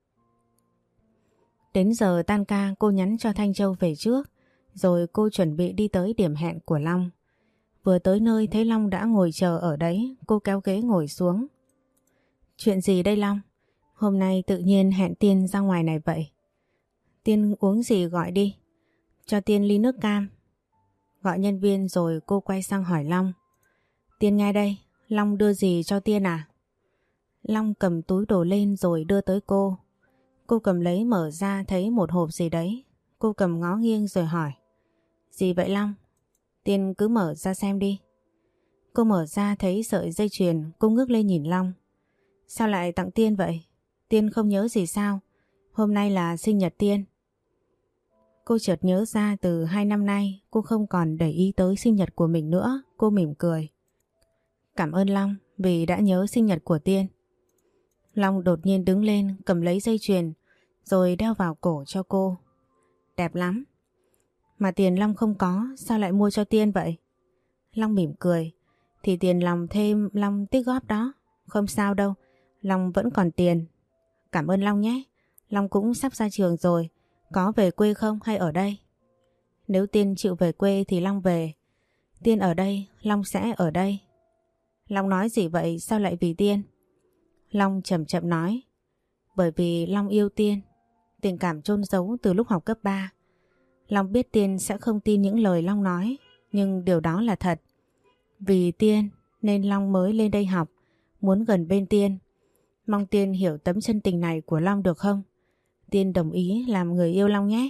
Đến giờ tan ca cô nhắn cho Thanh Châu về trước, rồi cô chuẩn bị đi tới điểm hẹn của Long. Vừa tới nơi thấy Long đã ngồi chờ ở đấy, cô kéo ghế ngồi xuống. Chuyện gì đây Long? Hôm nay tự nhiên hẹn Tiên ra ngoài này vậy. Tiên uống gì gọi đi. Cho Tiên ly nước cam. Gọi nhân viên rồi cô quay sang hỏi Long. Tiên nghe đây, Long đưa gì cho Tiên à? Long cầm túi đồ lên rồi đưa tới cô. Cô cầm lấy mở ra thấy một hộp gì đấy. Cô cầm ngó nghiêng rồi hỏi. Gì vậy Long? Tiên cứ mở ra xem đi. Cô mở ra thấy sợi dây chuyền, cô ngước lên nhìn Long. Sao lại tặng Tiên vậy? Tiên không nhớ gì sao? Hôm nay là sinh nhật Tiên. Cô chợt nhớ ra từ hai năm nay cô không còn để ý tới sinh nhật của mình nữa. Cô mỉm cười. Cảm ơn Long vì đã nhớ sinh nhật của Tiên. Long đột nhiên đứng lên cầm lấy dây chuyền rồi đeo vào cổ cho cô. Đẹp lắm. Mà tiền Long không có, sao lại mua cho Tiên vậy? Long mỉm cười. Thì tiền lòng thêm Long tích góp đó. Không sao đâu, Long vẫn còn tiền. Cảm ơn Long nhé. Long cũng sắp ra trường rồi. Có về quê không hay ở đây? Nếu Tiên chịu về quê thì Long về. Tiên ở đây, Long sẽ ở đây. Long nói gì vậy, sao lại vì Tiên? Long chậm chậm nói. Bởi vì Long yêu Tiên. Tình cảm chôn giấu từ lúc học cấp ba. Long biết Tiên sẽ không tin những lời Long nói, nhưng điều đó là thật. Vì Tiên nên Long mới lên đây học, muốn gần bên Tiên. Mong Tiên hiểu tấm chân tình này của Long được không? Tiên đồng ý làm người yêu Long nhé.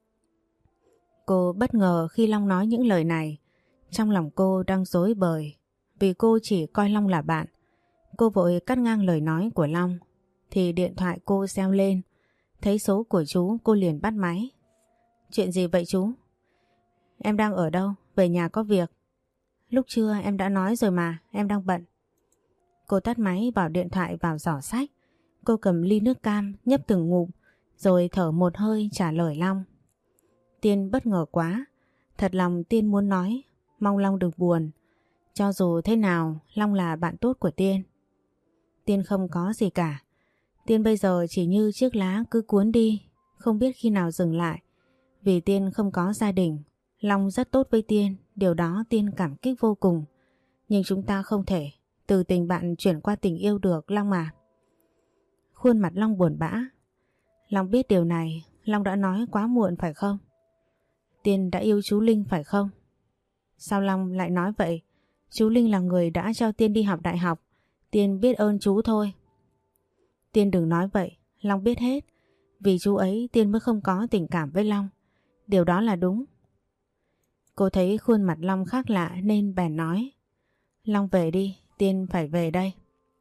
Cô bất ngờ khi Long nói những lời này. Trong lòng cô đang rối bời, vì cô chỉ coi Long là bạn. Cô vội cắt ngang lời nói của Long. Thì điện thoại cô reo lên. Thấy số của chú cô liền bắt máy. Chuyện gì vậy chú? Em đang ở đâu? Về nhà có việc. Lúc trưa em đã nói rồi mà, em đang bận. Cô tắt máy bỏ điện thoại vào giỏ sách. Cô cầm ly nước cam nhấp từng ngụm rồi thở một hơi trả lời Long. Tiên bất ngờ quá. Thật lòng Tiên muốn nói, mong Long đừng buồn. Cho dù thế nào, Long là bạn tốt của Tiên. Tiên không có gì cả. Tiên bây giờ chỉ như chiếc lá cứ cuốn đi, không biết khi nào dừng lại. Vì Tiên không có gia đình. Long rất tốt với Tiên, điều đó Tiên cảm kích vô cùng. Nhưng chúng ta không thể từ tình bạn chuyển qua tình yêu được Long mà. Khuôn mặt Long buồn bã. Long biết điều này, Long đã nói quá muộn phải không? Tiên đã yêu chú Linh phải không? Sao Long lại nói vậy? Chú Linh là người đã cho Tiên đi học đại học. Tiên biết ơn chú thôi. Tiên đừng nói vậy, Long biết hết. Vì chú ấy Tiên mới không có tình cảm với Long. Điều đó là đúng. Cô thấy khuôn mặt Long khác lạ nên bèn nói. Long về đi, Tiên phải về đây.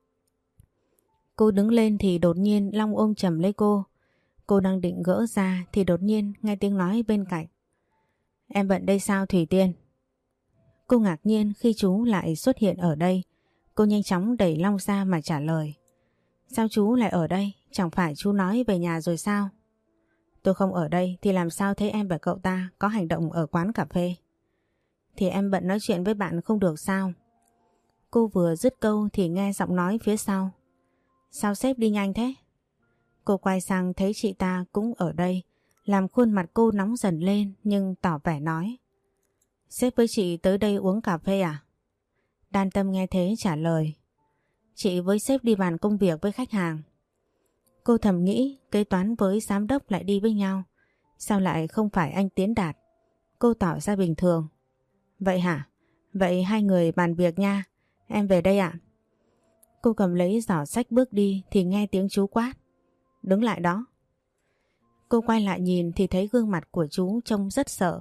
Cô đứng lên thì đột nhiên Long ôm chầm lấy cô. Cô đang định gỡ ra thì đột nhiên nghe tiếng nói bên cạnh. Em bận đây sao Thủy Tiên? Cô ngạc nhiên khi chú lại xuất hiện ở đây. Cô nhanh chóng đẩy Long ra mà trả lời. Sao chú lại ở đây? Chẳng phải chú nói về nhà rồi sao? Tôi không ở đây thì làm sao thấy em và cậu ta có hành động ở quán cà phê? Thì em bận nói chuyện với bạn không được sao? Cô vừa dứt câu thì nghe giọng nói phía sau. Sao sếp đi nhanh thế? Cô quay sang thấy chị ta cũng ở đây, làm khuôn mặt cô nóng dần lên nhưng tỏ vẻ nói. Sếp với chị tới đây uống cà phê à? Đan Tâm nghe thế trả lời. Chị với sếp đi bàn công việc với khách hàng. Cô thầm nghĩ kế toán với giám đốc lại đi với nhau. Sao lại không phải anh Tiến Đạt? Cô tỏ ra bình thường. Vậy hả? Vậy hai người bàn việc nha. Em về đây ạ. Cô cầm lấy giỏ sách bước đi thì nghe tiếng chú quát. Đứng lại đó. Cô quay lại nhìn thì thấy gương mặt của chú trông rất sợ.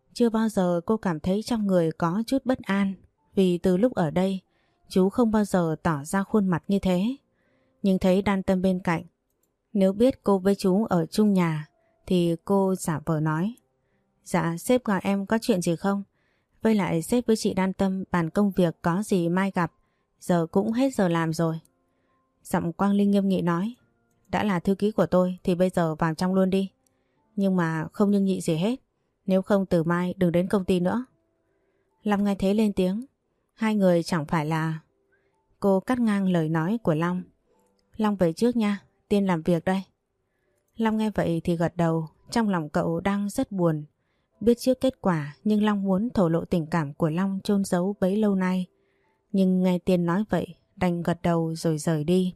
Chưa bao giờ cô cảm thấy trong người có chút bất an, vì từ lúc ở đây, chú không bao giờ tỏ ra khuôn mặt như thế. Nhưng thấy Đan Tâm bên cạnh, nếu biết cô với chú ở chung nhà, thì cô giả vờ nói: Dạ sếp gọi em có chuyện gì không? Với lại sếp với chị Đan Tâm bàn công việc có gì mai gặp, giờ cũng hết giờ làm rồi. Giọng Quang Linh nghiêm nghị nói: Đã là thư ký của tôi thì bây giờ vào trong luôn đi. Nhưng mà không nhưng nhị gì hết, nếu không từ mai đừng đến công ty nữa. Long nghe thế lên tiếng: Hai người chẳng phải là... Cô cắt ngang lời nói của Long: Long về trước nha, Tiên làm việc đây. Long nghe vậy thì gật đầu, trong lòng cậu đang rất buồn. Biết trước kết quả nhưng Long muốn thổ lộ tình cảm của Long chôn giấu bấy lâu nay. Nhưng nghe Tiên nói vậy, đành gật đầu rồi rời đi.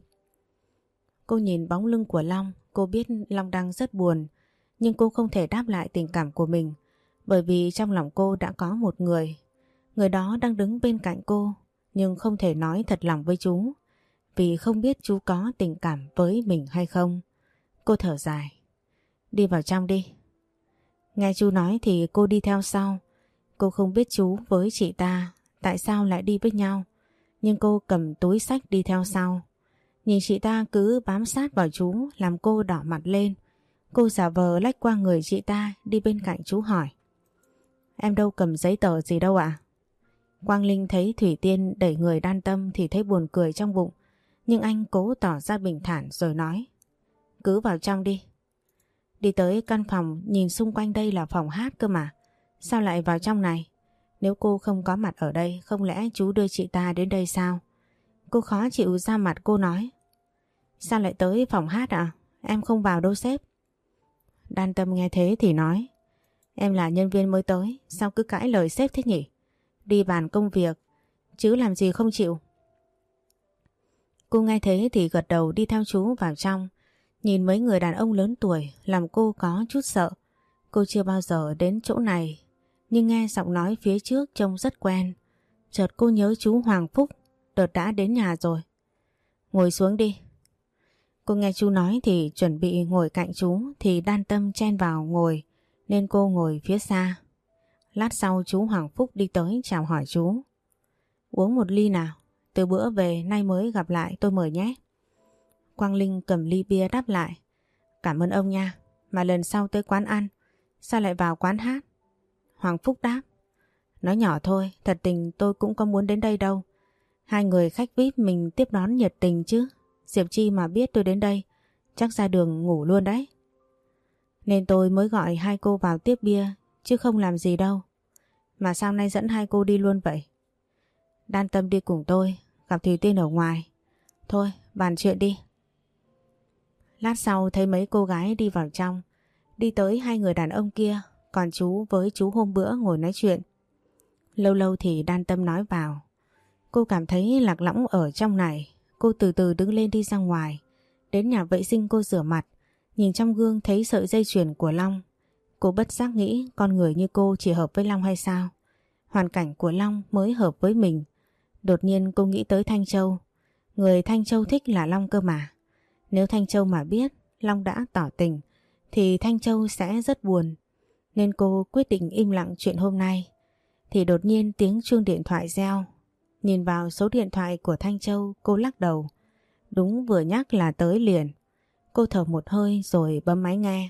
Cô nhìn bóng lưng của Long, cô biết Long đang rất buồn, nhưng cô không thể đáp lại tình cảm của mình, bởi vì trong lòng cô đã có một người. Người đó đang đứng bên cạnh cô, nhưng không thể nói thật lòng với chú, vì không biết chú có tình cảm với mình hay không. Cô thở dài: Đi vào trong đi. Nghe chú nói thì cô đi theo sau. Cô không biết chú với chị ta tại sao lại đi với nhau, nhưng cô cầm túi xách đi theo sau. Nhìn chị ta cứ bám sát vào chú làm cô đỏ mặt lên. Cô giả vờ lách qua người chị ta đi bên cạnh chú hỏi: Em đâu cầm giấy tờ gì đâu ạ? Quang Linh thấy Thủy Tiên đẩy người Đan Tâm thì thấy buồn cười trong bụng, nhưng anh cố tỏ ra bình thản rồi nói: Cứ vào trong đi. Đi tới căn phòng, nhìn xung quanh đây là phòng hát cơ mà, sao lại vào trong này? Nếu cô không có mặt ở đây, không lẽ chú đưa chị ta đến đây sao? Cô khó chịu ra mặt, cô nói: Sao lại tới phòng hát ạ? Em không vào đâu sếp. Đan Tâm nghe thế thì nói: Em là nhân viên mới tới, sao cứ cãi lời sếp thế nhỉ? Đi bàn công việc, chứ làm gì không chịu. Cô nghe thế thì gật đầu đi theo chú vào trong. Nhìn mấy người đàn ông lớn tuổi làm cô có chút sợ. Cô chưa bao giờ đến chỗ này, nhưng nghe giọng nói phía trước trông rất quen. Chợt cô nhớ chú Hoàng Phúc đợt đã đến nhà rồi. Ngồi xuống đi. Cô nghe chú nói thì chuẩn bị ngồi cạnh chú thì Đan Tâm chen vào ngồi, nên cô ngồi phía xa. Lát sau chú Hoàng Phúc đi tới chào hỏi chú: Uống một ly nào, từ bữa về nay mới gặp lại tôi mời nhé. Quang Linh cầm ly bia đáp lại: Cảm ơn ông nha, mà lần sau tới quán ăn, sao lại vào quán hát? Hoàng Phúc đáp: Nói nhỏ thôi, thật tình tôi cũng có muốn đến đây đâu. Hai người khách vi ai pi mình tiếp đón nhiệt tình chứ. Diệp Chi mà biết tôi đến đây, chắc ra đường ngủ luôn đấy. Nên tôi mới gọi hai cô vào tiếp bia, chứ không làm gì đâu. Mà sao nay dẫn hai cô đi luôn vậy? Đan Tâm đi cùng tôi, gặp Thùy Tiên ở ngoài. Thôi, bàn chuyện đi. Lát sau thấy mấy cô gái đi vào trong, đi tới hai người đàn ông kia, còn chú với chú hôm bữa ngồi nói chuyện. Lâu lâu thì Đan Tâm nói vào. Cô cảm thấy lạc lõng ở trong này. Cô từ từ đứng lên đi ra ngoài. Đến nhà vệ sinh cô rửa mặt, nhìn trong gương thấy sợi dây chuyền của Long. Cô bất giác nghĩ con người như cô chỉ hợp với Long hay sao? Hoàn cảnh của Long mới hợp với mình. Đột nhiên cô nghĩ tới Thanh Châu. Người Thanh Châu thích là Long cơ mà. Nếu Thanh Châu mà biết Long đã tỏ tình thì Thanh Châu sẽ rất buồn. Nên cô quyết định im lặng chuyện hôm nay. Thì đột nhiên tiếng chuông điện thoại reo. Nhìn vào số điện thoại của Thanh Châu, cô lắc đầu. Đúng vừa nhắc là tới liền. Cô thở một hơi rồi bấm máy nghe.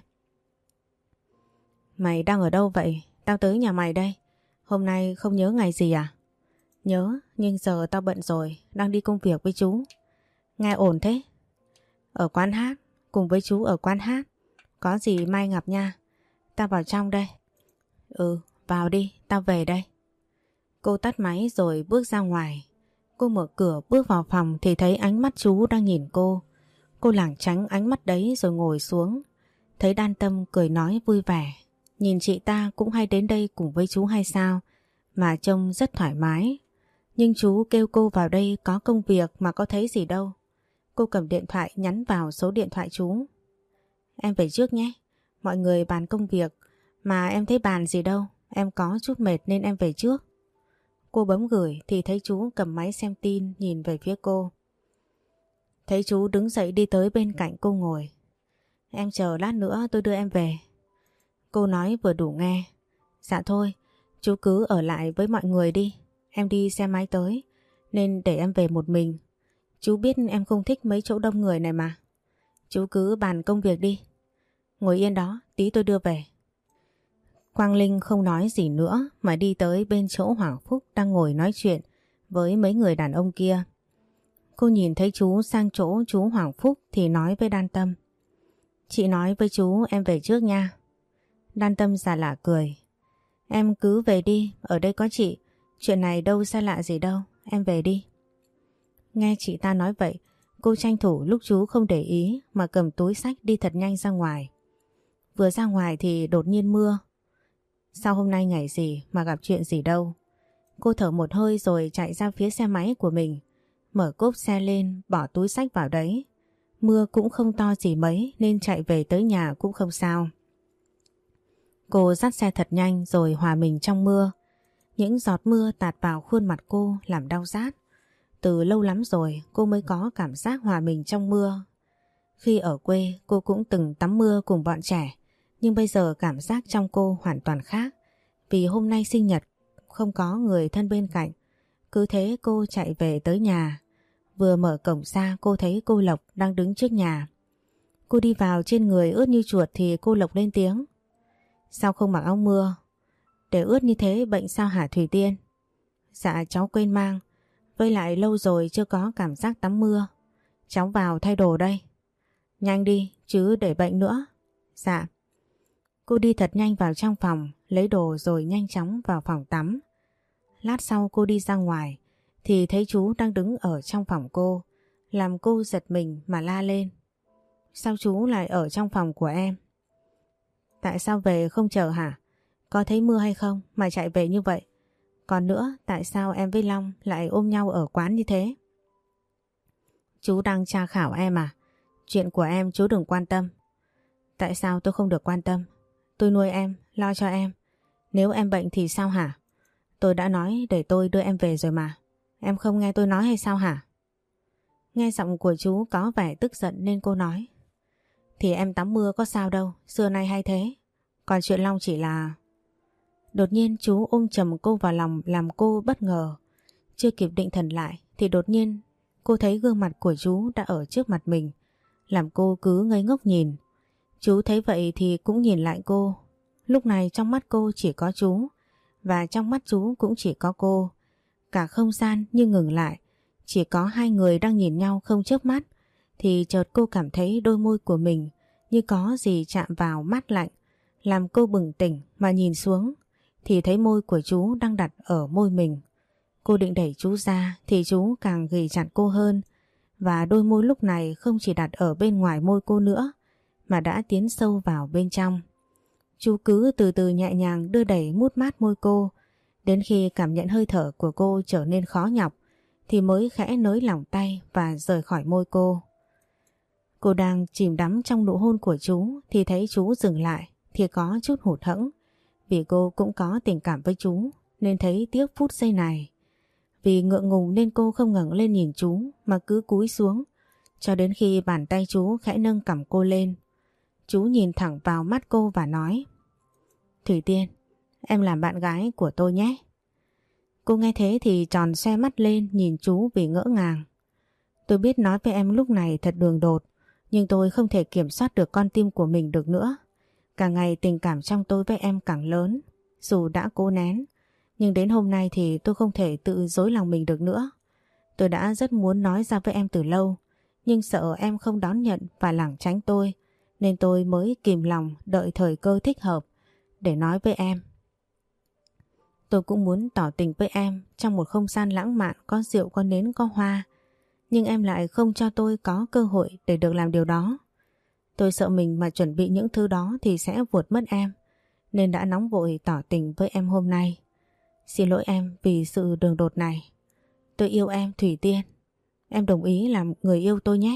Mày đang ở đâu vậy? Tao tới nhà mày đây. Hôm nay không nhớ ngày gì à? Nhớ, nhưng giờ tao bận rồi, đang đi công việc với chú. Nghe ổn thế? Ở quán hát, cùng với chú ở quán hát. Có gì mai gặp nha. Tao vào trong đây. Ừ, vào đi, tao về đây. Cô tắt máy rồi bước ra ngoài. Cô mở cửa bước vào phòng thì thấy ánh mắt chú đang nhìn cô. Cô lảng tránh ánh mắt đấy rồi ngồi xuống. Thấy Đan Tâm cười nói vui vẻ. Nhìn chị ta cũng hay đến đây cùng với chú hay sao, mà trông rất thoải mái. Nhưng chú kêu cô vào đây có công việc mà có thấy gì đâu. Cô cầm điện thoại nhắn vào số điện thoại chú. Em về trước nhé. Mọi người bàn công việc mà em thấy bàn gì đâu. Em có chút mệt nên em về trước. Cô bấm gửi thì thấy chú cầm máy xem tin nhìn về phía cô. Thấy chú đứng dậy đi tới bên cạnh cô ngồi. Em chờ lát nữa tôi đưa em về. Cô nói vừa đủ nghe. Dạ thôi, chú cứ ở lại với mọi người đi. Em đi xe máy tới, nên để em về một mình. Chú biết em không thích mấy chỗ đông người này mà. Chú cứ bàn công việc đi. Ngồi yên đó, tí tôi đưa về. Quang Linh không nói gì nữa mà đi tới bên chỗ Hoàng Phúc đang ngồi nói chuyện với mấy người đàn ông kia. Cô nhìn thấy chú sang chỗ chú Hoàng Phúc thì nói với Đan Tâm. Chị nói với chú em về trước nha. Đan Tâm già lạ cười. Em cứ về đi, ở đây có chị. Chuyện này đâu xa lạ gì đâu, em về đi. Nghe chị ta nói vậy, cô tranh thủ lúc chú không để ý mà cầm túi xách đi thật nhanh ra ngoài. Vừa ra ngoài thì đột nhiên mưa. Sao hôm nay ngày gì mà gặp chuyện gì đâu. Cô thở một hơi rồi chạy ra phía xe máy của mình, mở cốp xe lên, bỏ túi xách vào đấy. Mưa cũng không to gì mấy nên chạy về tới nhà cũng không sao. Cô dắt xe thật nhanh rồi hòa mình trong mưa. Những giọt mưa tạt vào khuôn mặt cô làm đau rát. Từ lâu lắm rồi cô mới có cảm giác hòa mình trong mưa. Khi ở quê cô cũng từng tắm mưa cùng bọn trẻ, nhưng bây giờ cảm giác trong cô hoàn toàn khác. Vì hôm nay sinh nhật, không có người thân bên cạnh. Cứ thế cô chạy về tới nhà. Vừa mở cổng ra cô thấy cô Lộc đang đứng trước nhà. Cô đi vào trên người ướt như chuột thì cô Lộc lên tiếng. Sao không mặc áo mưa? Để ướt như thế bệnh sao hả Thủy Tiên? Dạ cháu quên mang. Với lại lâu rồi chưa có cảm giác tắm mưa. Cháu vào thay đồ đây. Nhanh đi chứ để bệnh nữa. Dạ. Cô đi thật nhanh vào trong phòng, lấy đồ rồi nhanh chóng vào phòng tắm. Lát sau cô đi ra ngoài thì thấy chú đang đứng ở trong phòng cô, làm cô giật mình mà la lên. Sao chú lại ở trong phòng của em? Tại sao về không chờ hả? Có thấy mưa hay không mà chạy về như vậy? Còn nữa, tại sao em với Long lại ôm nhau ở quán như thế? Chú đang tra khảo em à? Chuyện của em chú đừng quan tâm. Tại sao tôi không được quan tâm? Tôi nuôi em, lo cho em. Nếu em bệnh thì sao hả? Tôi đã nói để tôi đưa em về rồi mà. Em không nghe tôi nói hay sao hả? Nghe giọng của chú có vẻ tức giận nên cô nói. Thì em tắm mưa có sao đâu, xưa nay hay thế. Còn chuyện Long chỉ là... Đột nhiên chú ôm chầm cô vào lòng làm cô bất ngờ. Chưa kịp định thần lại thì đột nhiên cô thấy gương mặt của chú đã ở trước mặt mình, làm cô cứ ngây ngốc nhìn. Chú thấy vậy thì cũng nhìn lại cô. Lúc này trong mắt cô chỉ có chú, và trong mắt chú cũng chỉ có cô. Cả không gian như ngừng lại, chỉ có hai người đang nhìn nhau không chớp mắt. Thì chợt cô cảm thấy đôi môi của mình như có gì chạm vào mát lạnh, làm cô bừng tỉnh mà nhìn xuống thì thấy môi của chú đang đặt ở môi mình. Cô định đẩy chú ra thì chú càng ghì chặt cô hơn, và đôi môi lúc này không chỉ đặt ở bên ngoài môi cô nữa mà đã tiến sâu vào bên trong. Chú cứ từ từ nhẹ nhàng đưa đẩy mút mát môi cô, đến khi cảm nhận hơi thở của cô trở nên khó nhọc thì mới khẽ nới lỏng tay và rời khỏi môi cô. Cô đang chìm đắm trong nụ hôn của chú thì thấy chú dừng lại thì có chút hụt hẫng. Vì cô cũng có tình cảm với chú nên thấy tiếc phút giây này. Vì ngượng ngùng nên cô không ngẩng lên nhìn chú mà cứ cúi xuống, cho đến khi bàn tay chú khẽ nâng cằm cô lên. Chú nhìn thẳng vào mắt cô và nói: Thủy Tiên, em làm bạn gái của tôi nhé. Cô nghe thế thì tròn xoe mắt lên nhìn chú vì ngỡ ngàng. Tôi biết nói với em lúc này thật đường đột, nhưng tôi không thể kiểm soát được con tim của mình được nữa. Càng ngày tình cảm trong tôi với em càng lớn. Dù đã cố nén, nhưng đến hôm nay thì tôi không thể tự dối lòng mình được nữa. Tôi đã rất muốn nói ra với em từ lâu, nhưng sợ em không đón nhận và lảng tránh tôi, nên tôi mới kìm lòng đợi thời cơ thích hợp để nói với em. Tôi cũng muốn tỏ tình với em trong một không gian lãng mạn, có rượu, có nến, có hoa, nhưng em lại không cho tôi có cơ hội để được làm điều đó. Tôi sợ mình mà chuẩn bị những thứ đó thì sẽ vụt mất em, nên đã nóng vội tỏ tình với em hôm nay. Xin lỗi em vì sự đường đột này. Tôi yêu em Thủy Tiên. Em đồng ý làm người yêu tôi nhé.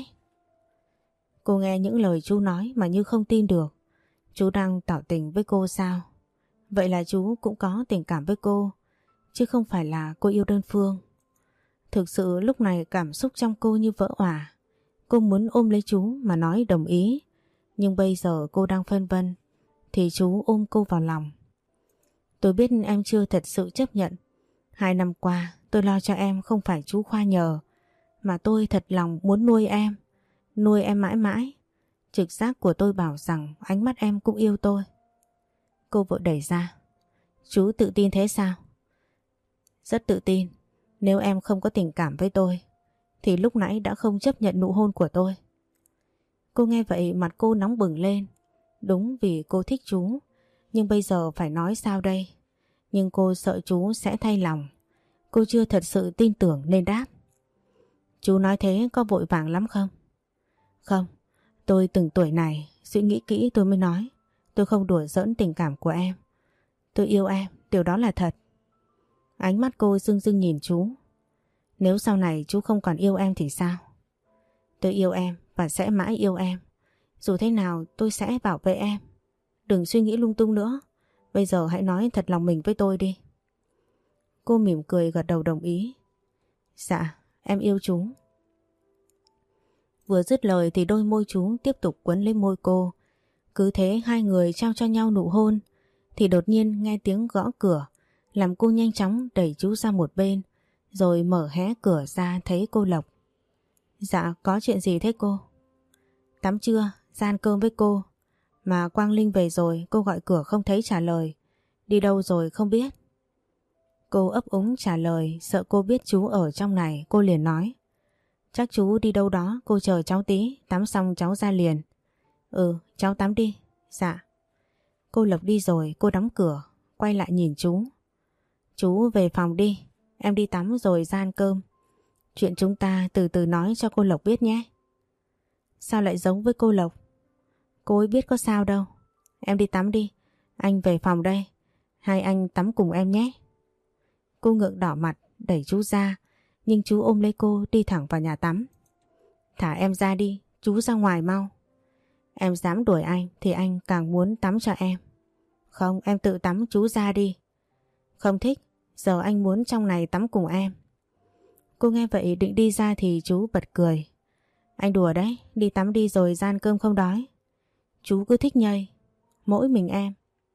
Cô nghe những lời chú nói mà như không tin được. Chú đang tỏ tình với cô sao? Vậy là chú cũng có tình cảm với cô, chứ không phải là cô yêu đơn phương. Thực sự lúc này cảm xúc trong cô như vỡ òa. Cô muốn ôm lấy chú mà nói đồng ý, nhưng bây giờ cô đang phân vân thì chú ôm cô vào lòng. Tôi biết em chưa thật sự chấp nhận. Hai năm qua tôi lo cho em không phải chú Khoa nhờ, mà tôi thật lòng muốn nuôi em, nuôi em mãi mãi. Trực giác của tôi bảo rằng ánh mắt em cũng yêu tôi. Cô vội đẩy ra. Chú tự tin thế sao? Rất tự tin. Nếu em không có tình cảm với tôi thì lúc nãy đã không chấp nhận nụ hôn của tôi. Cô nghe vậy mặt cô nóng bừng lên. Đúng vì cô thích chú, nhưng bây giờ phải nói sao đây? Nhưng cô sợ chú sẽ thay lòng. Cô chưa thật sự tin tưởng nên đáp. Chú nói thế có vội vàng lắm không? Không, tôi từng tuổi này, suy nghĩ kỹ tôi mới nói. Tôi không đùa giỡn tình cảm của em. Tôi yêu em, điều đó là thật. Ánh mắt cô rưng rưng nhìn chú. Nếu sau này chú không còn yêu em thì sao? Tôi yêu em và sẽ mãi yêu em. Dù thế nào tôi sẽ bảo vệ em. Đừng suy nghĩ lung tung nữa. Bây giờ hãy nói thật lòng mình với tôi đi. Cô mỉm cười gật đầu đồng ý. Dạ, em yêu chú. Vừa dứt lời thì đôi môi chú tiếp tục quấn lấy môi cô. Cứ thế hai người trao cho nhau nụ hôn. Thì đột nhiên nghe tiếng gõ cửa, làm cô nhanh chóng đẩy chú ra một bên, rồi mở hé cửa ra thấy cô Lộc. Dạ, có chuyện gì thế cô? Tắm chưa? Ra ăn cơm với cô. Mà Quang Linh về rồi, cô gọi cửa không thấy trả lời. Đi đâu rồi không biết. Cô ấp úng trả lời, sợ cô biết chú ở trong này, cô liền nói. Chắc chú đi đâu đó, cô chờ cháu tí, tắm xong cháu ra liền. Ừ, cháu tắm đi. Dạ. Cô Lộc đi rồi, cô đóng cửa, quay lại nhìn chú. Chú về phòng đi, em đi tắm rồi ra ăn cơm. Chuyện chúng ta từ từ nói cho cô Lộc biết nhé. Sao lại giống với cô Lộc? Cô ấy biết có sao đâu. Em đi tắm đi, anh về phòng đây. Hai anh tắm cùng em nhé. Cô ngượng đỏ mặt, đẩy chú ra, nhưng chú ôm lấy cô đi thẳng vào nhà tắm. Thả em ra đi, chú ra ngoài mau. Em dám đuổi anh thì anh càng muốn tắm cho em. Không, em tự tắm, chú ra đi. Không thích, giờ anh muốn trong này tắm cùng em. Cô nghe vậy định đi ra thì chú bật cười. Anh đùa đấy, đi tắm đi rồi ra ăn cơm không đói. Chú cứ thích nhây, mỗi mình em.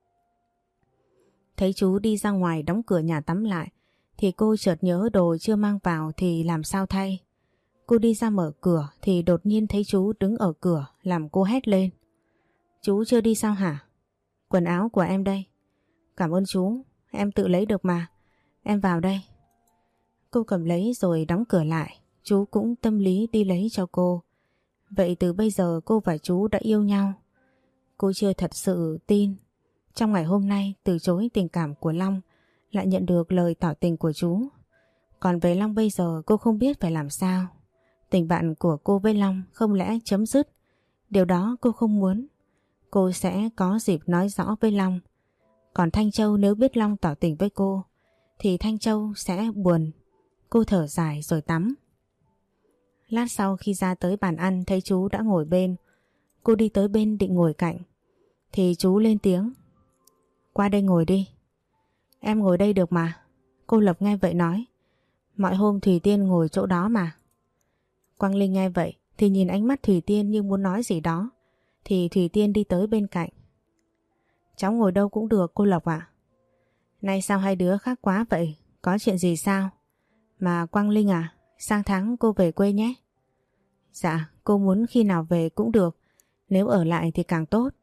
Thấy chú đi ra ngoài đóng cửa nhà tắm lại thì cô chợt nhớ đồ chưa mang vào thì làm sao thay. Cô đi ra mở cửa thì đột nhiên thấy chú đứng ở cửa làm cô hét lên. Chú chưa đi sao hả? Quần áo của em đây. Cảm ơn chú, em tự lấy được mà. Em vào đây. Cô cầm lấy rồi đóng cửa lại. Chú cũng tâm lý đi lấy cho cô. Vậy từ bây giờ cô và chú đã yêu nhau. Cô chưa thật sự tin. Trong ngày hôm nay từ chối tình cảm của Long, lại nhận được lời tỏ tình của chú. Còn về Long bây giờ cô không biết phải làm sao. Tình bạn của cô với Long không lẽ chấm dứt. Điều đó cô không muốn. Cô sẽ có dịp nói rõ với Long. Còn Thanh Châu nếu biết Long tỏ tình với cô thì Thanh Châu sẽ buồn. Cô thở dài rồi tắm. Lát sau khi ra tới bàn ăn thấy chú đã ngồi bên. Cô đi tới bên định ngồi cạnh thì chú lên tiếng. Qua đây ngồi đi. Em ngồi đây được mà. Cô Lộc nghe vậy nói. Mọi hôm Thủy Tiên ngồi chỗ đó mà. Quang Linh nghe vậy thì nhìn ánh mắt Thủy Tiên như muốn nói gì đó. Thì Thủy Tiên đi tới bên cạnh. Cháu ngồi đâu cũng được cô Lộc ạ. Nay sao hai đứa khác quá vậy? Có chuyện gì sao? Mà Quang Linh à, sang tháng cô về quê nhé. Dạ, cô muốn khi nào về cũng được. Nếu ở lại thì càng tốt.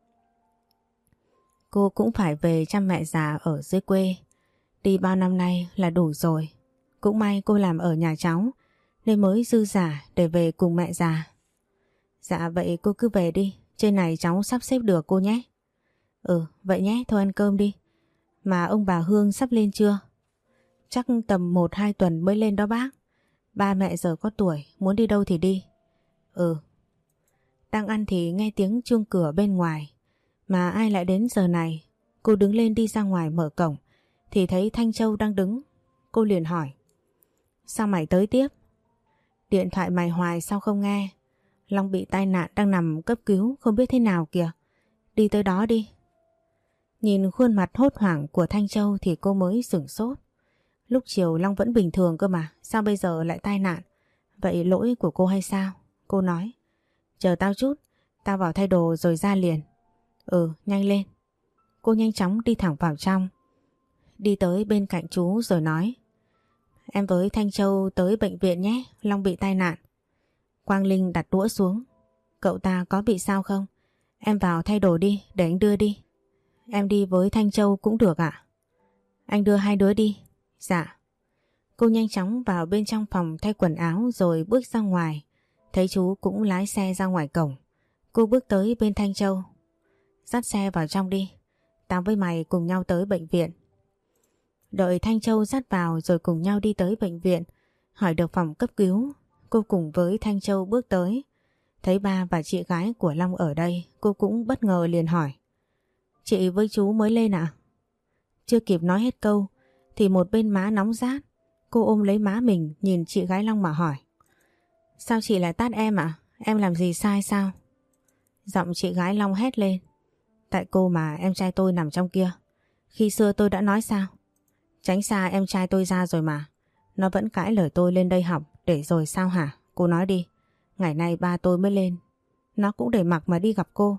Cô cũng phải về chăm mẹ già ở dưới quê. Đi bao năm nay là đủ rồi. Cũng may cô làm ở nhà cháu nên mới dư giả để về cùng mẹ già. Dạ vậy cô cứ về đi. Trên này cháu sắp xếp được cô nhé. Ừ vậy nhé, thôi ăn cơm đi. Mà ông bà Hương sắp lên chưa? Chắc tầm một hai tuần mới lên đó bác. Ba mẹ giờ có tuổi, muốn đi đâu thì đi. Ừ. Đang ăn thì nghe tiếng chuông cửa bên ngoài. Mà ai lại đến giờ này? Cô đứng lên đi ra ngoài mở cổng thì thấy Thanh Châu đang đứng. Cô liền hỏi. Sao mày tới tiếp? Điện thoại mày hoài sao không nghe? Long bị tai nạn đang nằm cấp cứu không biết thế nào kìa. Đi tới đó đi. Nhìn khuôn mặt hốt hoảng của Thanh Châu thì cô mới sửng sốt. Lúc chiều Long vẫn bình thường cơ mà, sao bây giờ lại tai nạn? Vậy lỗi của cô hay sao? Cô nói. Chờ tao chút, tao vào thay đồ rồi ra liền. Ừ, nhanh lên. Cô nhanh chóng đi thẳng vào trong. đi tới bên cạnh chú rồi nói: Em với Thanh Châu tới bệnh viện nhé, Long bị tai nạn. Quang Linh đặt đũa xuống: Cậu ta có bị sao không? Em vào thay đồ đi, để anh đưa đi. Em đi với Thanh Châu cũng được ạ? Anh đưa hai đứa đi. Dạ. Cô nhanh chóng vào bên trong phòng thay quần áo rồi bước ra ngoài. Thấy chú cũng lái xe ra ngoài cổng. Cô bước tới bên Thanh Châu: Dắt xe vào trong đi, tao với mày cùng nhau tới bệnh viện. Đợi Thanh Châu dắt vào rồi cùng nhau đi tới bệnh viện. Hỏi được phòng cấp cứu, cô cùng với Thanh Châu bước tới. Thấy ba và chị gái của Long ở đây, cô cũng bất ngờ liền hỏi: Chị với chú mới lên à? Chưa kịp nói hết câu thì một bên má nóng rát. Cô ôm lấy má mình nhìn chị gái Long mà hỏi: Sao chị lại tát em ạ? Em làm gì sai sao? Giọng chị gái Long hét lên: Tại cô mà em trai tôi nằm trong kia. Khi xưa tôi đã nói sao? Tránh xa em trai tôi ra rồi mà. Nó vẫn cãi lời tôi lên đây học để rồi sao hả? Cô nói đi. Ngày nay ba tôi mới lên, nó cũng để mặc mà đi gặp cô.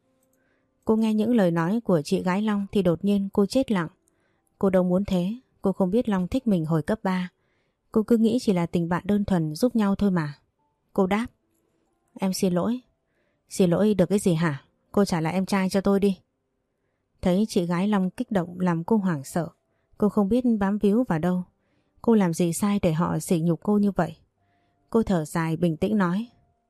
Cô nghe những lời nói của chị gái Long thì đột nhiên cô chết lặng. Cô đâu muốn thế. Cô không biết Long thích mình hồi cấp ba. Cô cứ nghĩ chỉ là tình bạn đơn thuần giúp nhau thôi mà. Cô đáp: Em xin lỗi. Xin lỗi được cái gì hả? Cô trả lại em trai cho tôi đi. Thấy chị gái Long kích động làm cô hoảng sợ. Cô không biết bám víu vào đâu. Cô làm gì sai để họ sỉ nhục cô như vậy? Cô thở dài bình tĩnh nói: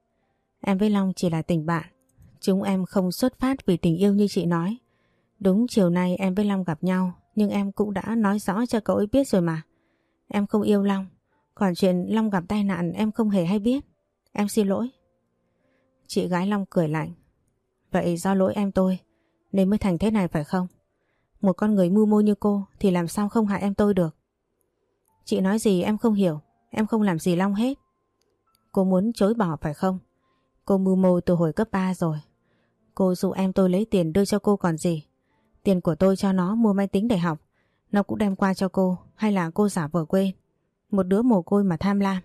Em với Long chỉ là tình bạn. Chúng em không xuất phát vì tình yêu như chị nói. Đúng chiều nay em với Long gặp nhau, nhưng em cũng đã nói rõ cho cậu ấy biết rồi mà. Em không yêu Long. Còn chuyện Long gặp tai nạn em không hề hay biết. Em xin lỗi. Chị gái Long cười lạnh: Vậy do lỗi em tôi nên mới thành thế này phải không? Một con người mưu mô như cô thì làm sao không hại em tôi được? Chị nói gì em không hiểu. Em không làm gì Long hết. Cô muốn chối bỏ phải không? Cô mưu mô từ hồi cấp ba rồi. Cô dụ em tôi lấy tiền đưa cho cô còn gì. Tiền của tôi cho nó mua máy tính để học, nó cũng đem qua cho cô. Hay là cô giả vờ quên? Một đứa mồ côi mà tham lam.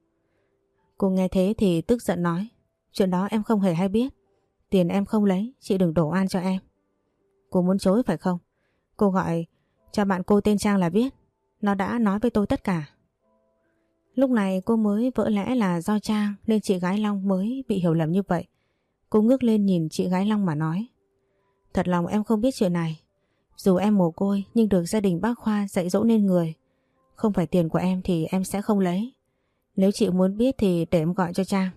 Cô nghe thế thì tức giận nói: Chuyện đó em không hề hay biết. Tiền em không lấy, chị đừng đổ oan cho em. Cô muốn chối phải không? Cô gọi cho bạn cô tên Trang là biết. Nó đã nói với tôi tất cả. Lúc này cô mới vỡ lẽ là do Trang nên chị gái Long mới bị hiểu lầm như vậy. Cô ngước lên nhìn chị gái Long mà nói: Thật lòng em không biết chuyện này. Dù em mồ côi nhưng được gia đình bác Khoa dạy dỗ nên người. Không phải tiền của em thì em sẽ không lấy. Nếu chị muốn biết thì để em gọi cho Trang.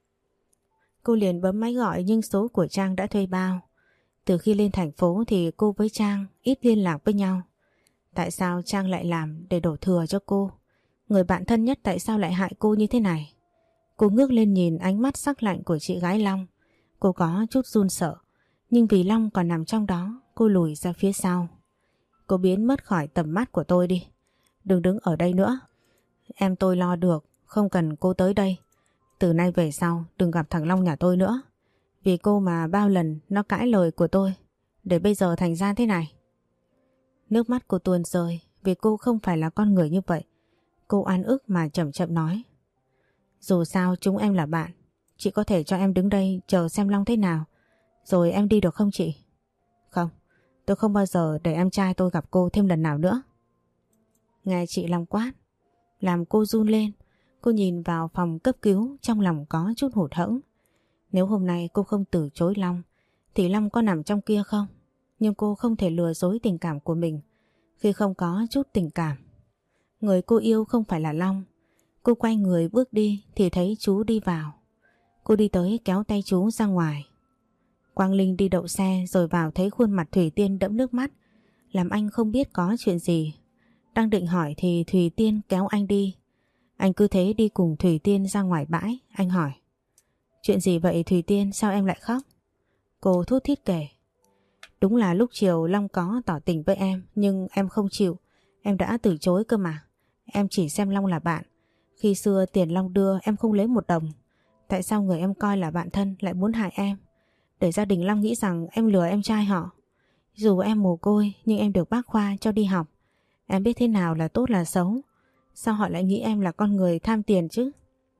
Cô liền bấm máy gọi nhưng số của Trang đã thuê bao. Từ khi lên thành phố thì cô với Trang ít liên lạc với nhau. Tại sao Trang lại làm để đổ thừa cho cô? Người bạn thân nhất tại sao lại hại cô như thế này? Cô ngước lên nhìn ánh mắt sắc lạnh của chị gái Long. Cô có chút run sợ. Nhưng vì Long còn nằm trong đó, cô lùi ra phía sau. Cô biến mất khỏi tầm mắt của tôi đi. Đừng đứng ở đây nữa. Em tôi lo được, không cần cô tới đây. Từ nay về sau đừng gặp thằng Long nhà tôi nữa. Vì cô mà bao lần nó cãi lời của tôi, để bây giờ thành ra thế này. Nước mắt cô tuôn rơi vì cô không phải là con người như vậy. Cô oan ức mà chậm chậm nói: Dù sao chúng em là bạn. Chị có thể cho em đứng đây chờ xem Long thế nào, rồi em đi được không chị? Không, tôi không bao giờ để em trai tôi gặp cô thêm lần nào nữa. Nghe chị Long quát làm cô run lên. Cô nhìn vào phòng cấp cứu, trong lòng có chút hụt hẫng. Nếu hôm nay cô không từ chối Long thì Long có nằm trong kia không? Nhưng cô không thể lừa dối tình cảm của mình khi không có chút tình cảm. Người cô yêu không phải là Long. Cô quay người bước đi thì thấy chú đi vào. Cô đi tới kéo tay chú ra ngoài. Quang Linh đi đậu xe rồi vào thấy khuôn mặt Thủy Tiên đẫm nước mắt, làm anh không biết có chuyện gì. Đang định hỏi thì Thủy Tiên kéo anh đi. Anh cứ thế đi cùng Thủy Tiên ra ngoài bãi. Anh hỏi: Chuyện gì vậy Thủy Tiên, sao em lại khóc? Cô thút thít kể: Đúng là lúc chiều Long có tỏ tình với em, nhưng em không chịu. Em đã từ chối cơ mà. Em chỉ xem Long là bạn. Khi xưa tiền Long đưa em không lấy một đồng. Tại sao người em coi là bạn thân lại muốn hại em, để gia đình Long nghĩ rằng em lừa em trai họ? Dù em mồ côi nhưng em được bác Khoa cho đi học. Em biết thế nào là tốt là xấu. Sao họ lại nghĩ em là con người tham tiền chứ?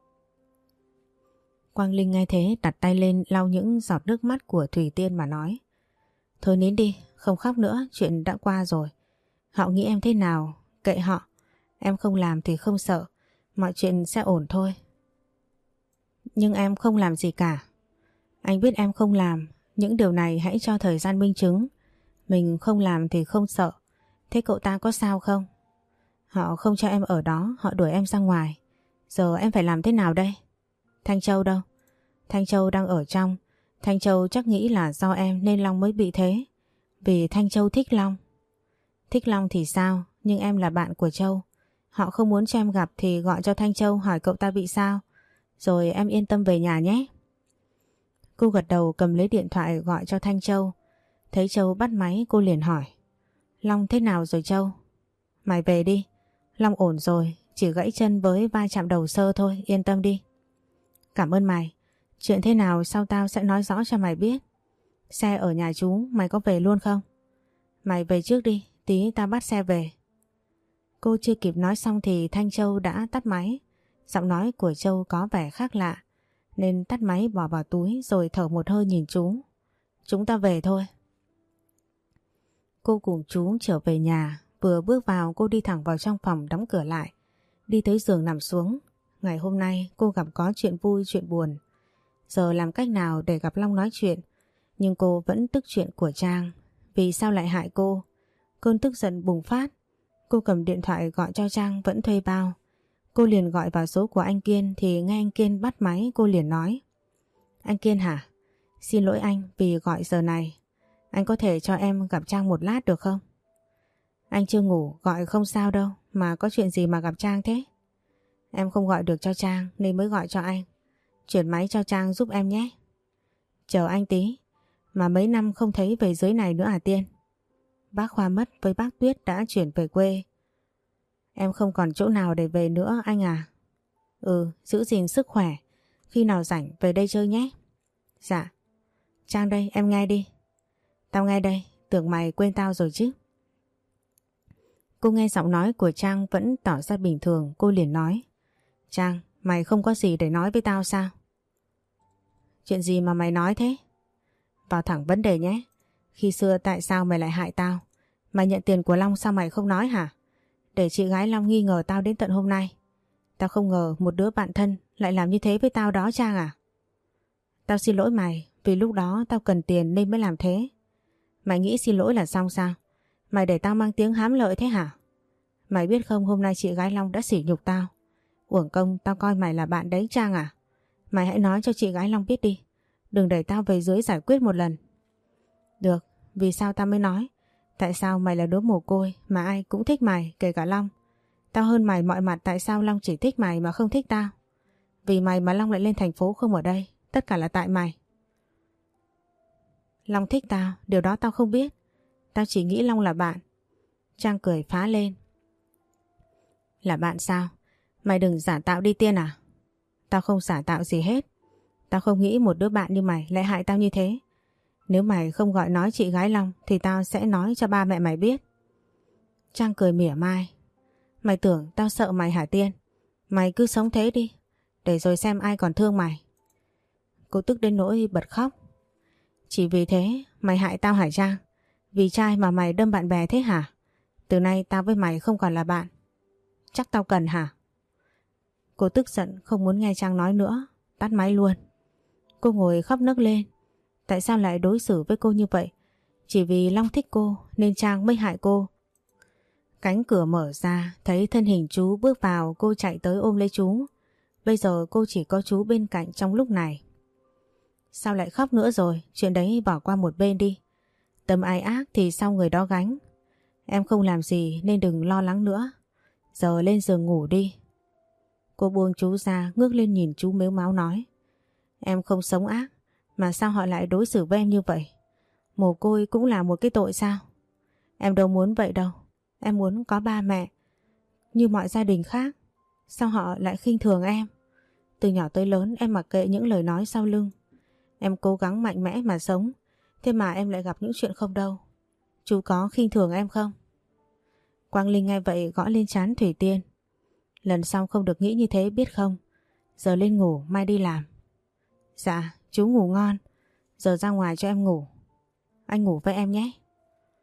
Quang Linh nghe thế đặt tay lên lau những giọt nước mắt của Thủy Tiên mà nói: Thôi nín đi, không khóc nữa, chuyện đã qua rồi. Họ nghĩ em thế nào, kệ họ. Em không làm thì không sợ, mọi chuyện sẽ ổn thôi. Nhưng em không làm gì cả. Anh biết em không làm, những điều này hãy cho thời gian minh chứng. Mình không làm thì không sợ. Thế cậu ta có sao không? Họ không cho em ở đó, họ đuổi em ra ngoài. Giờ em phải làm thế nào đây? Thanh Châu đâu? Thanh Châu đang ở trong. Thanh Châu chắc nghĩ là do em nên Long mới bị thế. Vì Thanh Châu thích Long. Thích Long thì sao? Nhưng em là bạn của Châu. Họ không muốn cho em gặp thì gọi cho Thanh Châu hỏi cậu ta bị sao. Rồi em yên tâm về nhà nhé. Cô gật đầu cầm lấy điện thoại gọi cho Thanh Châu. Thấy Châu bắt máy cô liền hỏi. Long thế nào rồi Châu? Mày về đi. Long ổn rồi, chỉ gãy chân với va chạm đầu sơ thôi, yên tâm đi. Cảm ơn mày. Chuyện thế nào sau tao sẽ nói rõ cho mày biết. Xe ở nhà chú, mày có về luôn không? Mày về trước đi, tí tao bắt xe về. Cô chưa kịp nói xong thì Thanh Châu đã tắt máy. Giọng nói của Châu có vẻ khác lạ, nên tắt máy bỏ vào túi rồi thở một hơi nhìn chú. Chúng ta về thôi. Cô cùng chú trở về nhà. Vừa bước vào cô đi thẳng vào trong phòng đóng cửa lại. Đi tới giường nằm xuống. Ngày hôm nay cô gặp có chuyện vui chuyện buồn. Giờ làm cách nào để gặp Long nói chuyện. Nhưng cô vẫn tức chuyện của Trang. Vì sao lại hại cô? Cơn tức giận bùng phát. Cô cầm điện thoại gọi cho Trang vẫn thuê bao. Cô liền gọi vào số của anh Kiên thì nghe anh Kiên bắt máy cô liền nói. Anh Kiên hả? Xin lỗi anh vì gọi giờ này. Anh có thể cho em gặp Trang một lát được không? Anh chưa ngủ, gọi không sao đâu, mà có chuyện gì mà gặp Trang thế? Em không gọi được cho Trang nên mới gọi cho anh. Chuyển máy cho Trang giúp em nhé. Chờ anh tí, mà mấy năm không thấy về dưới này nữa à Tiên? Bác Khoa mất với bác Tuyết đã chuyển về quê. Em không còn chỗ nào để về nữa anh à? Ừ, giữ gìn sức khỏe, khi nào rảnh về đây chơi nhé. Dạ. Trang đây, em nghe đi. Tao nghe đây, tưởng mày quên tao rồi chứ. Cô nghe giọng nói của Trang vẫn tỏ ra bình thường, cô liền nói. Trang, mày không có gì để nói với tao sao? Chuyện gì mà mày nói thế? Vào thẳng vấn đề nhé. Khi xưa tại sao mày lại hại tao? Mày nhận tiền của Long sao mày không nói hả? Để chị gái Long nghi ngờ tao đến tận hôm nay. Tao không ngờ một đứa bạn thân lại làm như thế với tao đó Trang à? Tao xin lỗi mày, vì lúc đó tao cần tiền nên mới làm thế. Mày nghĩ xin lỗi là xong sao? Mày để tao mang tiếng hám lợi thế hả? Mày biết không, hôm nay chị gái Long đã sỉ nhục tao. Uổng công tao coi mày là bạn đấy Trang à? Mày hãy nói cho chị gái Long biết đi. Đừng để tao về dưới giải quyết một lần. Được, vì sao tao mới nói? Tại sao mày là đứa mồ côi mà ai cũng thích mày, kể cả Long? Tao hơn mày mọi mặt, tại sao Long chỉ thích mày mà không thích tao? Vì mày mà Long lại lên thành phố không ở đây. Tất cả là tại mày. Long thích tao, điều đó tao không biết. Tao chỉ nghĩ Long là bạn. Trang cười phá lên. Là bạn sao? Mày đừng giả tạo đi Tiên à? Tao không giả tạo gì hết. Tao không nghĩ một đứa bạn như mày lại hại tao như thế. Nếu mày không gọi nói chị gái Long thì tao sẽ nói cho ba mẹ mày biết. Trang cười mỉa mai. Mày tưởng tao sợ mày hả Tiên? Mày cứ sống thế đi, để rồi xem ai còn thương mày. Cô tức đến nỗi bật khóc. Chỉ vì thế mày hại tao hả Trang? Vì trai mà mày đâm bạn bè thế hả? Từ nay tao với mày không còn là bạn. Chắc tao cần hả? Cô tức giận không muốn nghe Trang nói nữa, tắt máy luôn. Cô ngồi khóc nấc lên. Tại sao lại đối xử với cô như vậy? Chỉ vì Long thích cô nên Trang mới hại cô. Cánh cửa mở ra, thấy thân hình chú bước vào, cô chạy tới ôm lấy chú. Bây giờ cô chỉ có chú bên cạnh trong lúc này. Sao lại khóc nữa rồi? Chuyện đấy bỏ qua một bên đi. Tâm ai ác thì sau người đó gánh. Em không làm gì nên đừng lo lắng nữa. Giờ lên giường ngủ đi. Cô buông chú ra, ngước lên nhìn chú mếu máo nói. Em không sống ác, mà sao họ lại đối xử với em như vậy? Mồ côi cũng là một cái tội sao? Em đâu muốn vậy đâu. Em muốn có ba mẹ như mọi gia đình khác. Sao họ lại khinh thường em? Từ nhỏ tới lớn em mặc kệ những lời nói sau lưng. Em cố gắng mạnh mẽ mà sống. Thế mà em lại gặp những chuyện không đâu. Chú có khinh thường em không? Quang Linh nghe vậy gõ lên trán Thủy Tiên. Lần sau không được nghĩ như thế biết không? Giờ lên ngủ, mai đi làm. Dạ, chú ngủ ngon. Giờ ra ngoài cho em ngủ. Anh ngủ với em nhé. Cô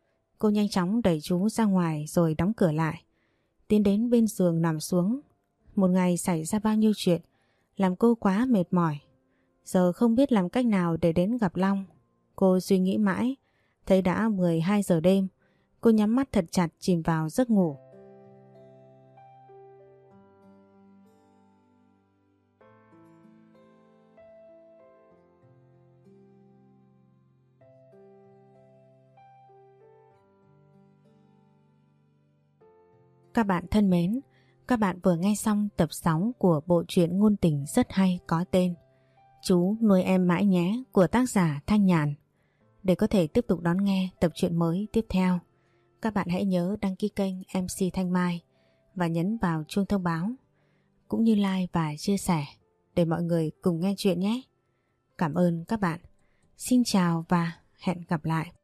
Cô nhanh chóng đẩy chú ra ngoài rồi đóng cửa lại. Tiến đến bên giường nằm xuống. Một ngày xảy ra bao nhiêu chuyện, làm cô quá mệt mỏi. Giờ không biết làm cách nào để đến gặp Long. Cô suy nghĩ mãi, thấy đã mười hai giờ đêm. Cô nhắm mắt thật chặt chìm vào giấc ngủ. Các bạn thân mến, các bạn vừa nghe xong tập sáu của bộ truyện ngôn tình rất hay có tên Chú nuôi em mãi nhé của tác giả Thanh Nhàn. Để có thể tiếp tục đón nghe tập truyện mới tiếp theo, các bạn hãy nhớ đăng ký kênh em xê Thanh Mai và nhấn vào chuông thông báo, cũng như like và chia sẻ để mọi người cùng nghe chuyện nhé. Cảm ơn các bạn. Xin chào và hẹn gặp lại.